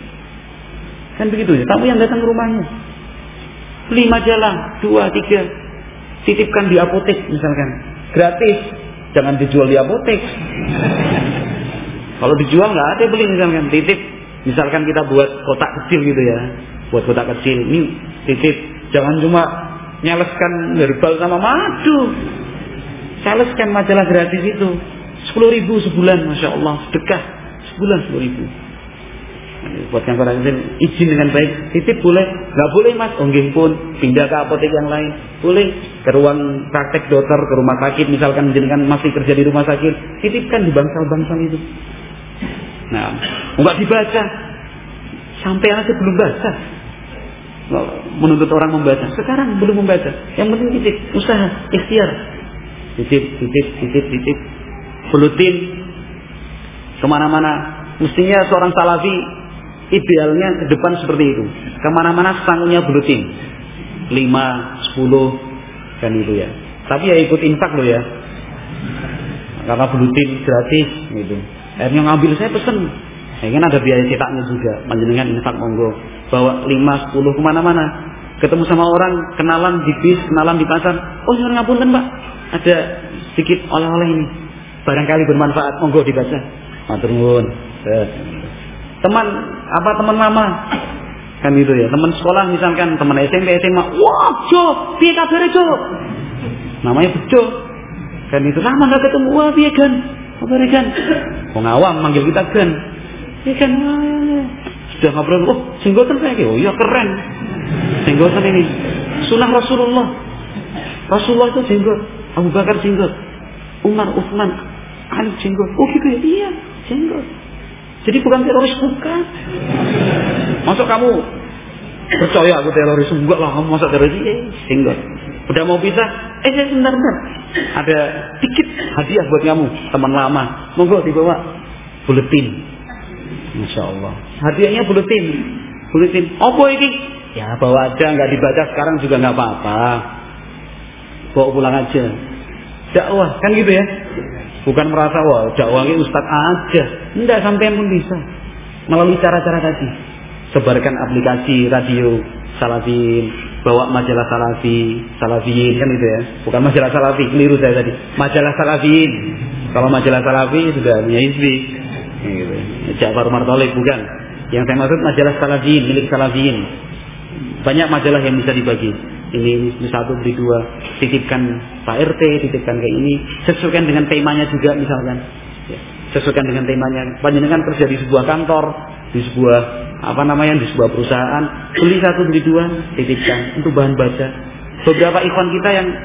Kan begitu ya, tamu yang datang ke rumahnya. Beli majalah, dua, tiga. Titipkan di apotek misalkan. Gratis. Jangan dijual di apotek. Kalau dijual nggak ada beli misalkan. Titip. Misalkan kita buat kotak kecil gitu ya, buat kotak kecil, ini titip, jangan cuma nyaleskan herbal sama madu, saleskan majalah gratis itu, sepuluh ribu sebulan, masya Allah, sedekah sebulan sepuluh ribu. Buatkan kotak kecil, izin dengan baik, titip boleh, nggak boleh mas, onggih pun, pindah ke apotek yang lain, boleh, ke ruang praktek dokter, ke rumah sakit, misalkan jenengan masih kerja di rumah sakit, titipkan di bangsal-bangsal itu. Nah, enggak dibaca, sampai aja belum baca, menuntut orang membaca. Sekarang belum membaca, yang penting titip, usaha, ikhtiar, titip, titip, titip, titip, bulutin kemana-mana. Mestinya seorang salafi idealnya ke depan seperti itu, kemana-mana sangunya bulutin, lima, sepuluh, kan itu ya. Tapi ya ikut infak loh ya, karena bulutin gratis gitu. Akhirnya ngambil, saya pesen, ya kan ada biaya cetaknya juga, panjenengan infak monggo, bawa lima, sepuluh kemana-mana, ketemu sama orang, kenalan di bis, kenalan di pasar, oh nyuruh ngapunten Pak, ada sedikit oleh-oleh ini, barangkali bermanfaat, monggo dibaca, matur nuwun. Teman apa teman lama, kan gitu ya, teman sekolah misalkan, teman S M P, S M A, wah Jo, piye kabare Jo, namanya Bejo, kan itu lama nggak ketemu, wah piye kan. Apa kan? Wong awam manggil kita kan. Ya kan. Sudah ngobrol, oh, jenggotan kayak gitu. Oh iya keren. Jenggotan ini sunnah Rasulullah. Rasulullah itu jenggot, Abu Bakar jenggot, Umar, Utsman, Ali jenggot. Oh gitu ya? Iya, jenggot. Jadi bukan teroris, bukan. Masuk kamu percaya aku teroris? Enggak lah, kamu masa teroris? Eh, jenggot. Udah mau pisah, eh sebentar bentar, ada dikit hadiah buat kamu, teman lama, monggo dibawa buletin, Masya Allah, hadiahnya buletin, buletin, apa ini? Ya bawa aja, nggak dibaca sekarang juga nggak apa-apa, bawa pulang aja, dakwah kan gitu ya, bukan merasa wah dakwah ini ustadz aja, enggak, sampean pun bisa, melalui cara-cara tadi, sebarkan aplikasi radio Salafin, bawa majalah Salafi, Salafiyin kan itu ya, bukan majalah Salafi, keliru saya tadi, majalah Salafiyin. Kalau majalah Salafi sudah punya hizbi, gitu. Ja'far Umar Thalib bukan. Yang saya maksud majalah Salafiyin, milik Salafiyin. Banyak majalah yang bisa dibagi. Ini, ini satu, beli dua, titipkan Pak R T, titipkan kayak ini, sesuaikan dengan temanya juga misalkan. Ya, sesuaikan dengan temanya. Panjenengan kerja di sebuah kantor, di sebuah apa namanya di sebuah perusahaan, beli satu beli dua, titipkan untuk bahan baca. Beberapa ikhwan kita yang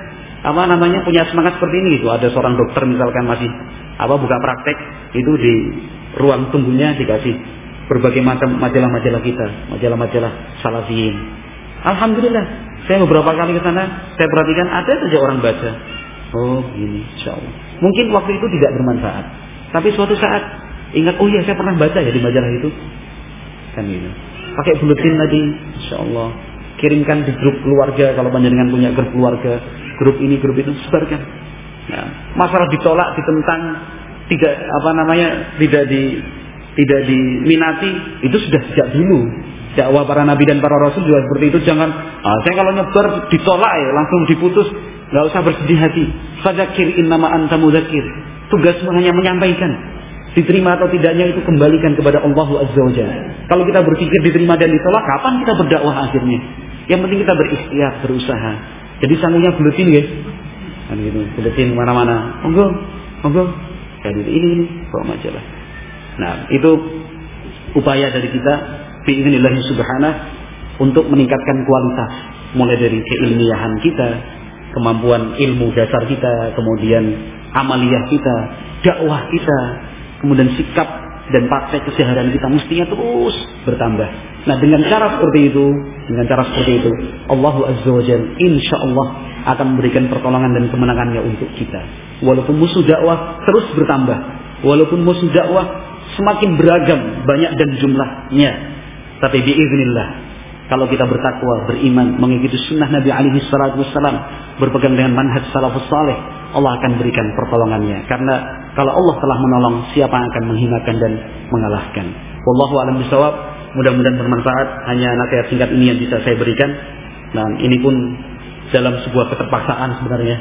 apa namanya punya semangat seperti ini gitu. Ada seorang dokter misalkan masih apa buka praktek itu di ruang tunggunya dikasih berbagai macam majalah-majalah kita, majalah-majalah salafiyin. Alhamdulillah, saya beberapa kali ke sana, saya perhatikan ada saja orang baca. Oh, ini insyaallah. Mungkin waktu itu tidak bermanfaat, tapi suatu saat ingat, oh iya saya pernah baca ya di majalah itu. Kan gitu. Pakai buletin tadi, insyaallah. Kirimkan di grup keluarga kalau panjenengan punya grup keluarga, grup ini grup itu sebarkan. Nah, masalah ditolak, ditentang, tidak apa namanya tidak di tidak diminati itu sudah sejak dulu. Dakwah para nabi dan para rasul juga seperti itu. Jangan ah, saya kalau nyebar ditolak ya langsung diputus, nggak usah bersedih hati. Fadzakir innama anta mudzakir. Tugasmu hanya menyampaikan. Diterima atau tidaknya itu kembalikan kepada Allah Azza wa Jalla. Kalau kita berpikir diterima dan ditolak, kapan kita berdakwah akhirnya? Yang penting kita berikhtiar, berusaha. Jadi sanggungnya buletin guys. Kan gitu, buletin mana-mana. Monggo, monggo. Jadi ini ini bawa majalah. Nah, itu upaya dari kita bi'idznillah subhanahu untuk meningkatkan kualitas mulai dari keilmiahan kita, kemampuan ilmu dasar kita, kemudian amaliyah kita, dakwah kita, kemudian sikap dan praktek keseharian kita mestinya terus bertambah. Nah, dengan cara seperti itu, dengan cara seperti itu, Allah Azza wa Jalla insyaallah akan memberikan pertolongan dan kemenangannya untuk kita. Walaupun musuh dakwah terus bertambah, walaupun musuh dakwah semakin beragam, banyak dan jumlahnya, tapi biiznillah, kalau kita bertakwa, beriman, mengikuti sunnah Nabi alaihi salatu wassalam, berpegang dengan manhaj salafus saleh, Allah akan berikan pertolongannya. Karena kalau Allah telah menolong, siapa yang akan menghinakan dan mengalahkan? Wallahu a'lam bishawab. Mudah-mudahan bermanfaat. Hanya nasihat singkat ini yang bisa saya berikan. Dan ini pun dalam sebuah keterpaksaan sebenarnya.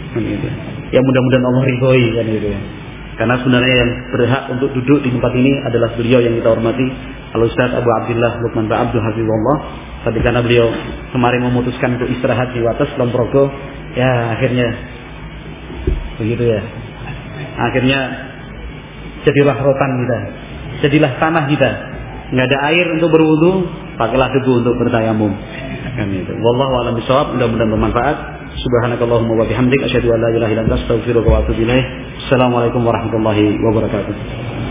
Ya mudah-mudahan Allah ridhoi kan gitu ya. Karena sebenarnya yang berhak untuk duduk di tempat ini adalah beliau yang kita hormati, Al-Ustaz Abu Abdillah Lukman Ba'abdu Hafizullah. Tapi karena beliau kemarin memutuskan untuk istirahat di Wates Lomprogo, ya akhirnya begitu ya. Akhirnya jadilah rotan kita, jadilah tanah kita. Nggak ada air untuk berwudu, pakailah debu untuk bertayamum. Kan itu. Wallahu a'lam bishawab. Mudah-mudahan bermanfaat. Subhanakallahumma wa bihamdik asyhadu an la ilaha illa anta astaghfiruka wa atubu ilaik. Assalamualaikum warahmatullahi wabarakatuh.